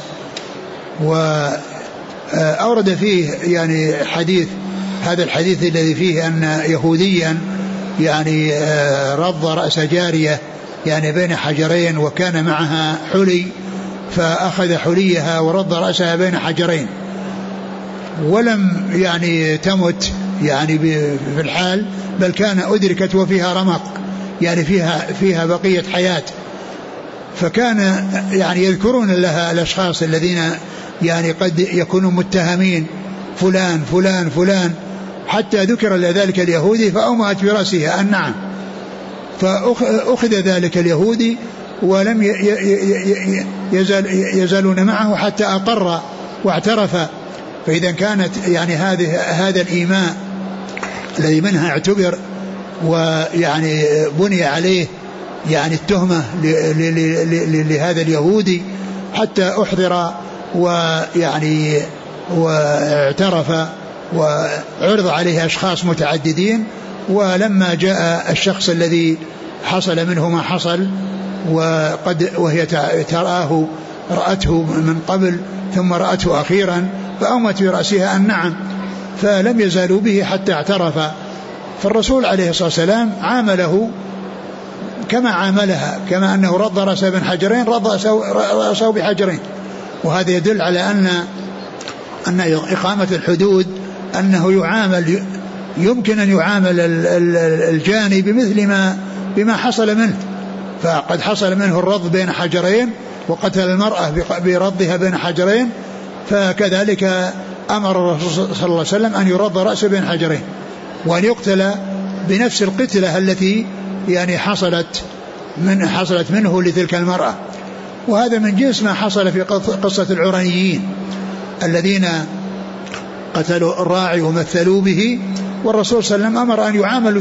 وأورد فيه يعني حديث، هذا الحديث الذي فيه أن يهوديا يعني رض رأس جارية يعني بين حجرين وكان معها حلي، فأخذ حليها ورض رأسها بين حجرين ولم يعني تمت يعني في الحال، بل كان أدركت وفيها رمق يعني فيها بقية حياة. فكان يعني يذكرون لها الأشخاص الذين يعني قد يكونوا متهمين، فلان فلان فلان، حتى ذكر لذلك اليهودي فأومأت برأسها النعم، فأخذ ذلك اليهودي ولم يزالون معه حتى أقر واعترف. فإذا كانت يعني هذا الإيماء الذي منها اعتبر ويعني بني عليه يعني التهمة لهذا اليهودي حتى أحضر ويعني واعترف وعرض عليه أشخاص متعددين، ولما جاء الشخص الذي حصل منه ما حصل وهي تراه رأته من قبل ثم رأته أخيرا فأومت برأسها النعم، فلم يزالوا به حتى اعترف. فالرسول عليه الصلاة والسلام عامله كما عاملها، كما أنه رض رأسه بين حجرين رض رأسه بحجرين. وهذا يدل على أن إقامة الحدود أنه يعامل، يمكن أن يعامل الجاني بمثل بما حصل منه. فقد حصل منه الرض بين حجرين وقتل المرأة برضها بين حجرين، فكذلك أمر الرسول صلى الله عليه وسلم أن يرض رأسه بين حجرين وأن يقتل بنفس القتلة التي يعني حصلت منه لتلك المرأة. وهذا من جنس ما حصل في قصة العرنيين الذين قتلوا الراعي ومثلوا به، والرسول صلى الله عليه وسلم أمر أن يعاملوا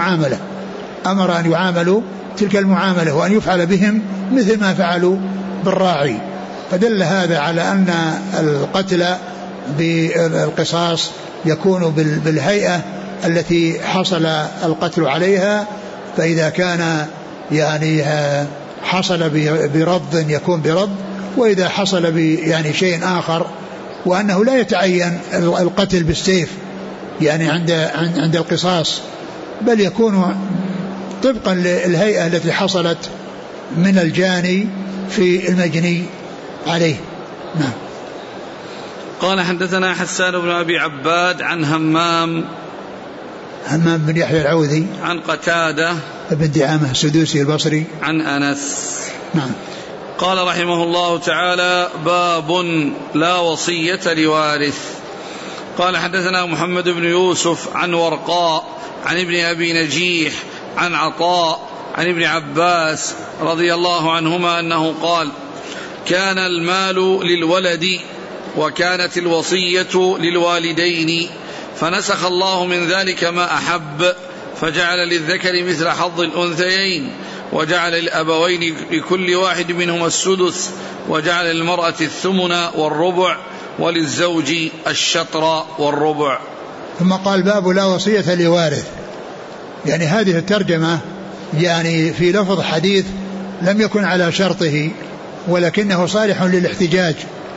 تلك المعاملة وأن يفعل بهم مثل ما فعلوا بالراعي. فدل هذا على أن القتل بالقصاص يكون بالهيئة التي حصل القتل عليها، فإذا كان يعني حصل برض يكون برض، وإذا حصل يعني شيء آخر، وأنه لا يتعين القتل بالسيف يعني عند القصاص، بل يكون طبقا للهيئة التي حصلت من الجاني في المجني عليه. نعم. قال حدثنا حسان بن أبي عباد عن همام بن يحيى العوذي عن قتادة بن دعامة السدوسي البصري عن أنس. نعم. قال رحمه الله تعالى: باب لا وصية لوارث. قال: حدثنا محمد بن يوسف عن ورقاء عن ابن أبي نجيح عن عطاء عن ابن عباس رضي الله عنهما أنه قال: كان المال للولد وكانت الوصية للوالدين، فنسخ الله من ذلك ما أحب، فجعل للذكر مثل حظ الأنثيين، وجعل الأبوين لكل واحد منهما السدس، وجعل للمرأة الثمن والربع، وللزوج الشطر والربع. ثم قال: باب لا وصية لوارث. يعني هذه الترجمة يعني في لفظ حديث لم يكن على شرطه ولكنه صالح للاحتجاج،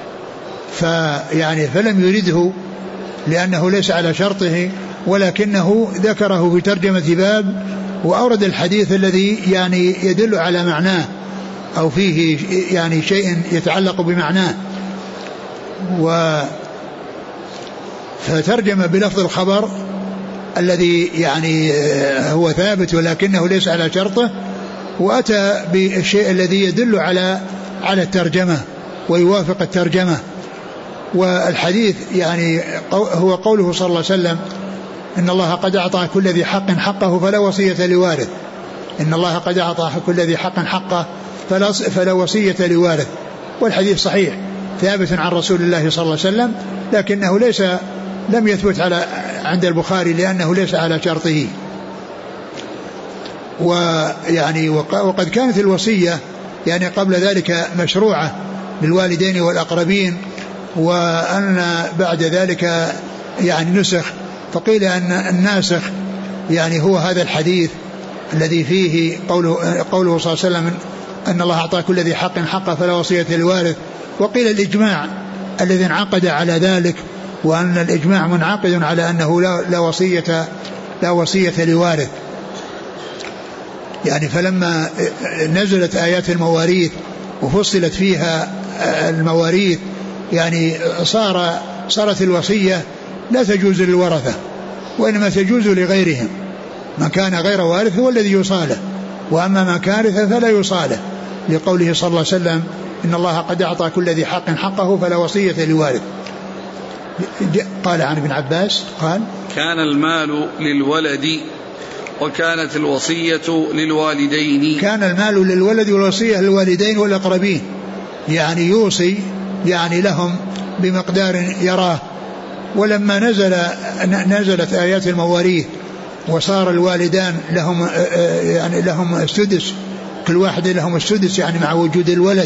فلم يرده لأنه ليس على شرطه، ولكنه ذكره في ترجمة باب، وأورد الحديث الذي يعني يدل على معناه أو فيه يعني شيء يتعلق بمعناه، فترجم بلفظ الخبر الذي يعني هو ثابت ولكنه ليس على شرطه، وأتى بالشيء الذي يدل على الترجمة ويوافق الترجمة. والحديث يعني هو قوله صلى الله عليه وسلم: إن الله قد أعطى كل ذي حق حقه فلا وصية لوارث. إن الله قد أعطى كل ذي حق حقه فلا وصية لوارث. والحديث صحيح ثابت عن رسول الله صلى الله عليه وسلم، لكنه لم يثبت عند البخاري لأنه ليس على شرطه. وقد كانت الوصية يعني قبل ذلك مشروعة للوالدين والأقربين، وأن بعد ذلك يعني نسخ، فقيل أن الناسخ يعني هو هذا الحديث الذي فيه قوله صلى الله عليه وسلم: أن الله أعطى كل ذي حق حقه فلا وصية لوارث. وقيل الإجماع الذي انعقد على ذلك، وأن الإجماع منعقد على أنه لا وصية لوارث. يعني فلما نزلت آيات المواريث وفصلت فيها المواريث يعني صارت الوصية لا تجوز للورثة، وإنما تجوز لغيرهم. من كان غير وارث هو الذي يصاله، وأما من كان فلا يصاله، لقوله صلى الله عليه وسلم: إن الله قد أعطى كل ذي حق حقه فلا وصية لوارث. قال عن ابن عباس قال: كان المال للولد وكانت الوصية للوالدين. كان المال للولد والوصية للوالدين والأقربين، يعني يوصي يعني لهم بمقدار يراه. ولما نزلت آيات المواريث وصار الوالدان لهم السدس، كل واحد لهم السدس يعني مع وجود الولد،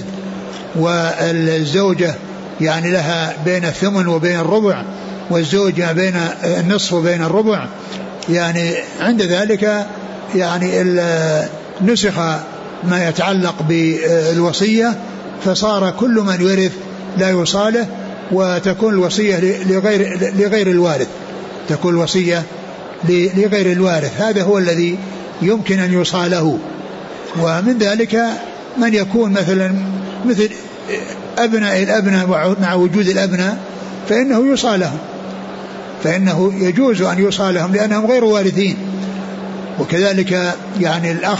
والزوجة يعني لها بين الثمن وبين الربع، والزوجة بين النصف وبين الربع، يعني عند ذلك يعني نسخ ما يتعلق بالوصية، فصار كل من يورث لا يصاله، وتكون الوصية لغير الوارث، تكون الوصية لغير الوارث. هذا هو الذي يمكن أن يصاله. ومن ذلك من يكون مثل أبناء الأبناء مع وجود الأبناء فإنه يصالهم، فإنه يجوز أن يصالهم لأنهم غير وارثين. وكذلك يعني الأخ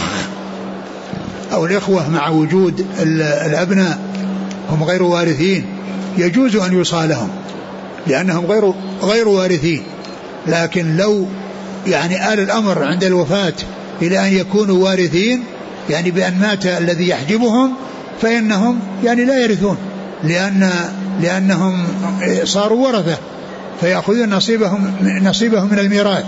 أو الإخوة مع وجود الأبناء هم غير وارثين، يجوز أن يصالهم لأنهم غير وارثين. لكن لو يعني آل الأمر عند الوفاة إلى أن يكونوا وارثين، يعني بأن مات الذي يحجبهم، فإنهم يعني لا يرثون، لأنهم صاروا ورثة، فيأخذون نصيبهم من الميراث،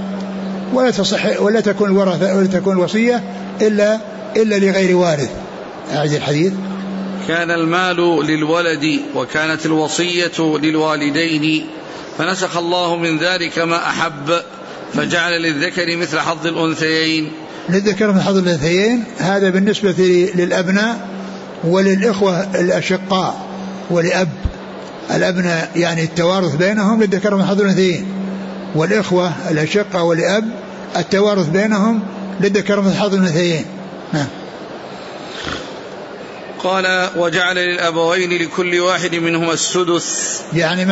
ولا تكون الوصية إلا لغير وارث. أعد الحديث: كان المال للولد وكانت الوصية للوالدين، فنسخ الله من ذلك ما أحب، فجعل للذكر مثل حظ الأنثيين. للذكر مثل حظ الأنثيين هذا بالنسبة للأبناء، وللإخوة الأشقاء ولأب الأبناء يعني التوارث بينهم للذكر مثل حظ الأنثيين، والإخوة الأشقاء ولأب التوارث بينهم للذكر مثل حظ الأنثيين. قال: وجعل للأبوين لكل واحد منهما السدس، يعني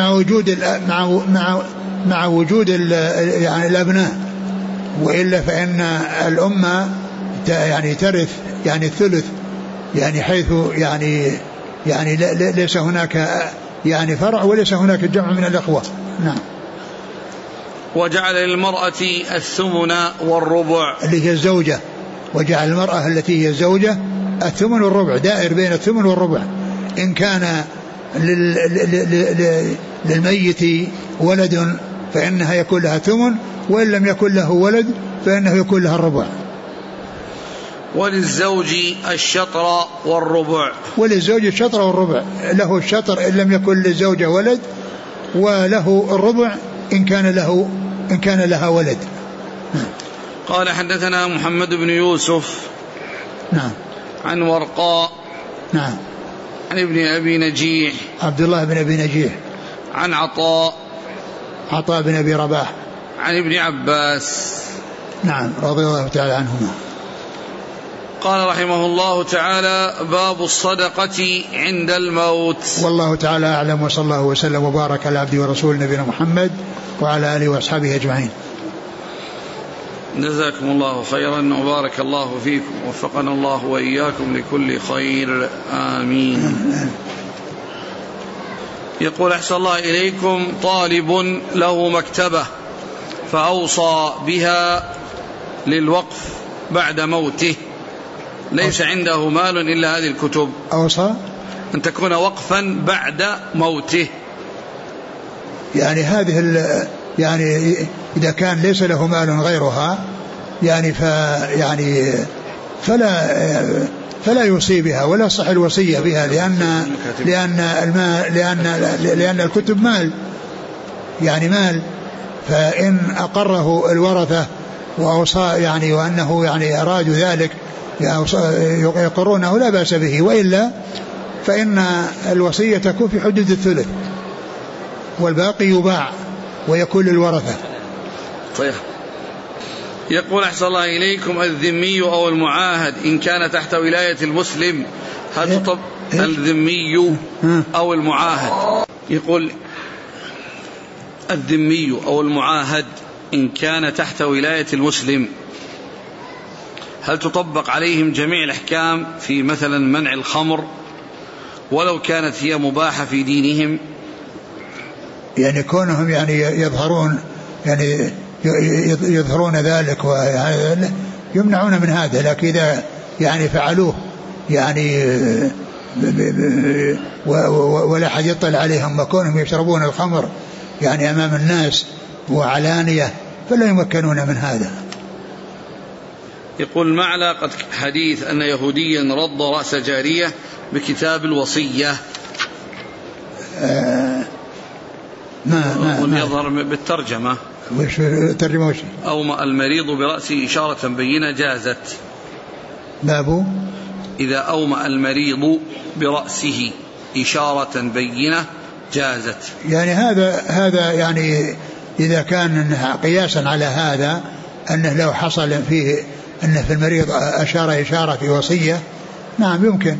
مع وجود يعني الأبناء، وإلا فإن الأمة يعني ترث يعني الثلث، يعني حيث يعني يعني ليس هناك يعني فرع وليس هناك جمع من الإخوة. نعم. وجعل للمرأة الثمن والربع اللي هي الزوجة، وجعل المرأة التي هي الزوجة الثمن والربع، دائر بين الثمن والربع. إن كان للميت ولد فإنها يكون لها ثمن، وإن لم يكن له ولد فإنه يكون لها الربع. وللزوج الشطر والربع. وللزوج الشطر والربع، له الشطر إن لم يكن للزوجة ولد، وله الربع إن كان لها ولد. قال حدثنا محمد بن يوسف. نعم. عن ورقاء. نعم. عن ابن أبي نجيح. عبد الله بن أبي نجيح. عن عطاء بن أبي رباح. عن ابن عباس. نعم رضي الله تعالى عنهما. قال رحمه الله تعالى: باب الصدقة عند الموت. والله تعالى أعلم، وصلى الله وسلم وبارك على عبده ورسوله نبينا محمد وعلى آله وأصحابه أجمعين. جزاكم الله خيرا وبارك الله فيكم، وفقنا الله وإياكم لكل خير، آمين. يقول: أحسن الله إليكم، طالب له مكتبة فأوصى بها للوقف بعد موته، ليس عنده مال إلا هذه الكتب. أوصى أن تكون وقفا بعد موته، يعني هذه يعني إذا كان ليس له مال غيرها يعني فلا يوصي بها ولا صح الوصية بها، لأن الكتب مال، يعني مال. فإن أقره الورثة وأوصى يعني وأنه يعني أرادوا ذلك يقرونه لا بأس به، وإلا فإن الوصية تكون في حدود الثلث والباقي يباع ويكون للورثة. طيب. يقول: أحسن الله إليكم، الذمي أو المعاهد إن كان تحت ولاية المسلم هل تطبق الذمي أو المعاهد؟ يقول: الذمي أو المعاهد إن كان تحت ولاية المسلم هل تطبق عليهم جميع الأحكام في مثلا منع الخمر ولو كانت هي مباحة في دينهم؟ يعني كونهم يعني يظهرون ذلك ويمنعون من هذا، لكن إذا يعني فعلوه يعني ولا أحد يطلع عليهم وكونهم يشربون الخمر يعني أمام الناس وعلانية فلا يمكنون من هذا. يقول: ما علاقة حديث أن يهوديا رض رأس جارية بكتاب الوصية؟ ما يظهر بالترجمة. وش الترجمة؟ أومأ المريض برأسه إشارة بينة جازت. بابو إذا أومأ المريض برأسه إشارة بينة جازت. يعني هذا يعني إذا كان قياسا على هذا أنه لو حصل فيه أنه في المريض أشار إشارة في وصية، نعم يمكن.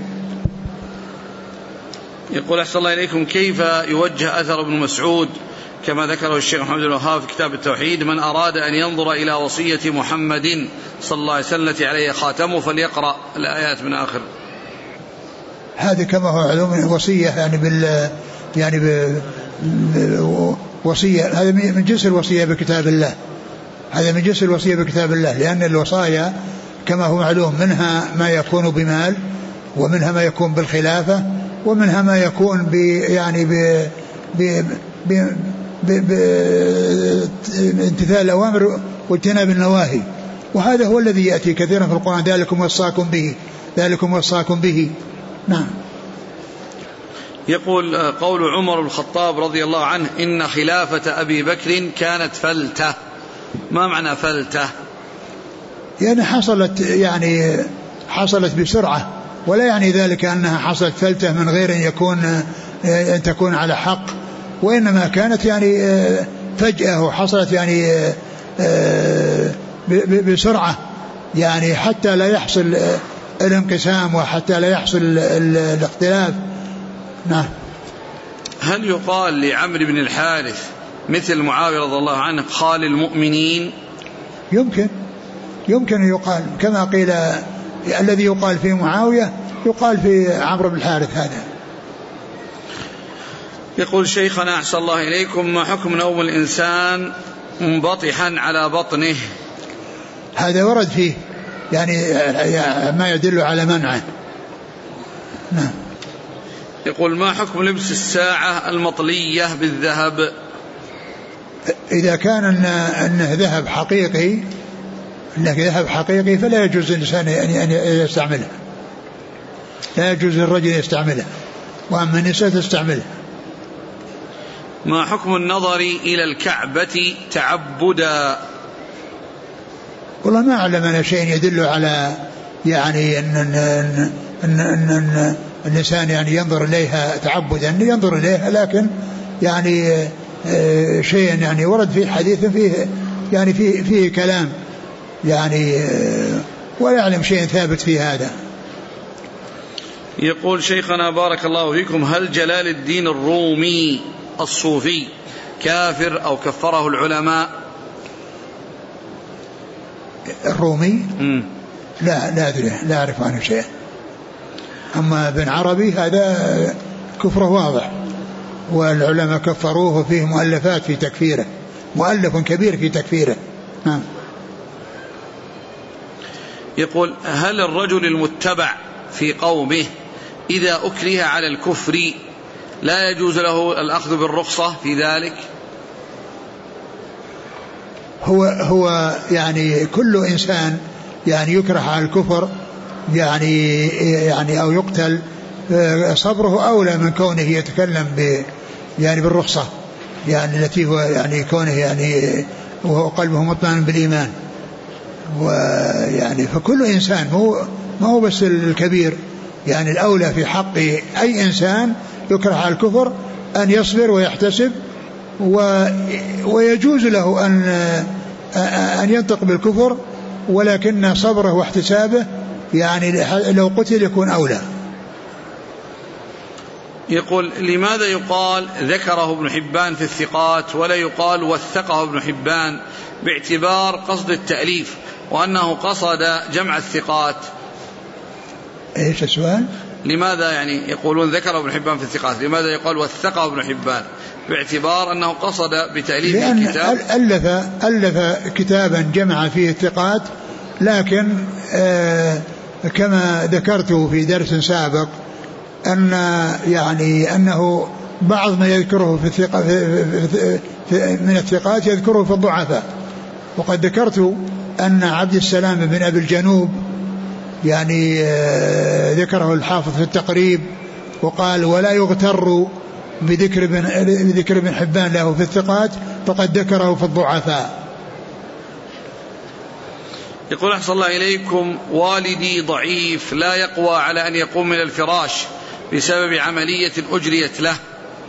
يقول: أحسن الله إليكم، كيف يوجه أثر ابن مسعود كما ذكره الشيخ محمد بن الوهاب في كتاب التوحيد: من أراد أن ينظر إلى وصية محمد صلى الله عليه وسلم التي عليه خاتمه فليقرأ الآيات من آخر. هذا كما هو علوم وصية يعني وصية، هذا من جنس الوصية بكتاب الله، هذا من جنس الوصية بكتاب الله، لأن الوصايا كما هو معلوم منها ما يكون بمال، ومنها ما يكون بالخلافة، ومنها ما يكون بامتثال الأوامر واجتناب النواهي، وهذا هو الذي يأتي كثيرا في القرآن: ذلكم وصاكم به. نعم. يقول: قول عمر الخطاب رضي الله عنه: إن خلافة أبي بكر كانت فلتة، ما معنى فلتة؟ يعني حصلت بسرعة، ولا يعني ذلك أنها حصلت فلتة من غير أن تكون على حق، وإنما كانت يعني فجأة وحصلت يعني بسرعة، يعني حتى لا يحصل الانقسام وحتى لا يحصل الاختلاف. نعم. هل يقال لعمرو بن الحارث مثل معاوية رضي الله عنه خال المؤمنين؟ يمكن يقال كما قيل الذي يقال في معاوية يقال في عمرو بن الحارث هذا. يقول شيخنا أحسن الله إليكم، ما حكم نوم الإنسان منبطحا على بطنه؟ هذا ورد فيه يعني ما يدل على منعه. نعم. يقول ما حكم لبس الساعة المطلية بالذهب؟ إذا كان أنه ذهب حقيقي، فلا يجوز الإنسان أن يستعمله، لا يجوز للرجل يستعمله، وأما النساء تستعمله. ما حكم النظر إلى الكعبة تعبدا؟ والله ما أعلم أنا شيء يدل على يعني أن الإنسان يعني ينظر إليها تعبدا، ينظر إليها، لكن يعني شيء يعني ورد في حديث فيه يعني فيه كلام يعني ولا أعلم شيء ثابت في هذا. يقول شيخنا بارك الله فيكم، هل جلال الدين الرومي الصوفي كافر أو كفره العلماء؟ الرومي لا أدري، لا أعرف عنه شيء. أما ابن عربي هذا كفره واضح، والعلماء كفروه، وفيه مؤلفات في تكفيره، مؤلف كبير في تكفيره. نعم. يقول هل الرجل المتبع في قومه إذا أكره على الكفر لا يجوز له الأخذ بالرخصة في ذلك؟ هو يعني كل إنسان يعني يكره على الكفر يعني أو يقتل، صبره أولى من كونه يتكلم يعني بالرخصة، يعني التي هو يعني كونه يعني وهو قلبه مطمئن بالإيمان. ويعني فكل إنسان ما هو بس الكبير، يعني الأولى في حق أي إنسان يكره على الكفر أن يصبر ويحتسب، ويجوز له أن ينطق بالكفر، ولكن صبره واحتسابه يعني لو قتل يكون أولى. يقول لماذا يقال ذكره ابن حبان في الثقات ولا يقال وثقه ابن حبان باعتبار قصد التأليف، وأنه قصد جمع الثقات؟ ايش السؤال؟ لماذا يعني يقولون ذكره ابن حبان في الثقات، لماذا يقال وثقه ابن حبان باعتبار أنه قصد بتأليف الكتاب؟ ألف كتابا جمع فيه الثقات، لكن كما ذكرت في درس سابق أن يعني أنه بعض ما يذكره في الثقة من الثقات يذكره في الضعفاء. وقد ذكرت أن عبد السلام بن أبي الجنوب يعني ذكره الحافظ في التقريب، وقال ولا يغتر بذكر ابن حبان له في الثقات فقد ذكره في الضعفاء. يقول أحسن الله إليكم، والدي ضعيف لا يقوى على أن يقوم من الفراش بسبب عملية أجريت له،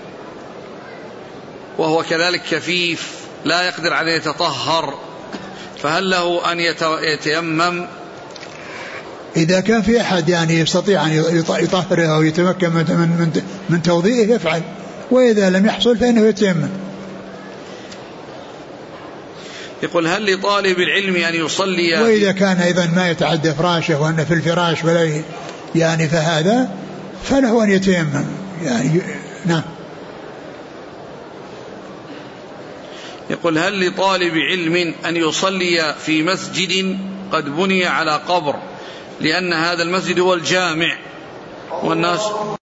وهو كذلك كفيف لا يقدر على أن يتطهر، فهل له أن يتيمم؟ إذا كان في أحد يعني يستطيع أن يطهره أو يتمكن من توضيئه يفعل، وإذا لم يحصل فإنه يتيمم. يقول هل لطالب العلم أن يصلي؟ وإذا كان أيضا ما يتعدى فراشه وأن في الفراش ولا يعني فهذا فله أن يتيمم يعني. نعم. يقول هل لطالب علم أن يصلي في مسجد قد بني على قبر، لأن هذا المسجد هو الجامع والناس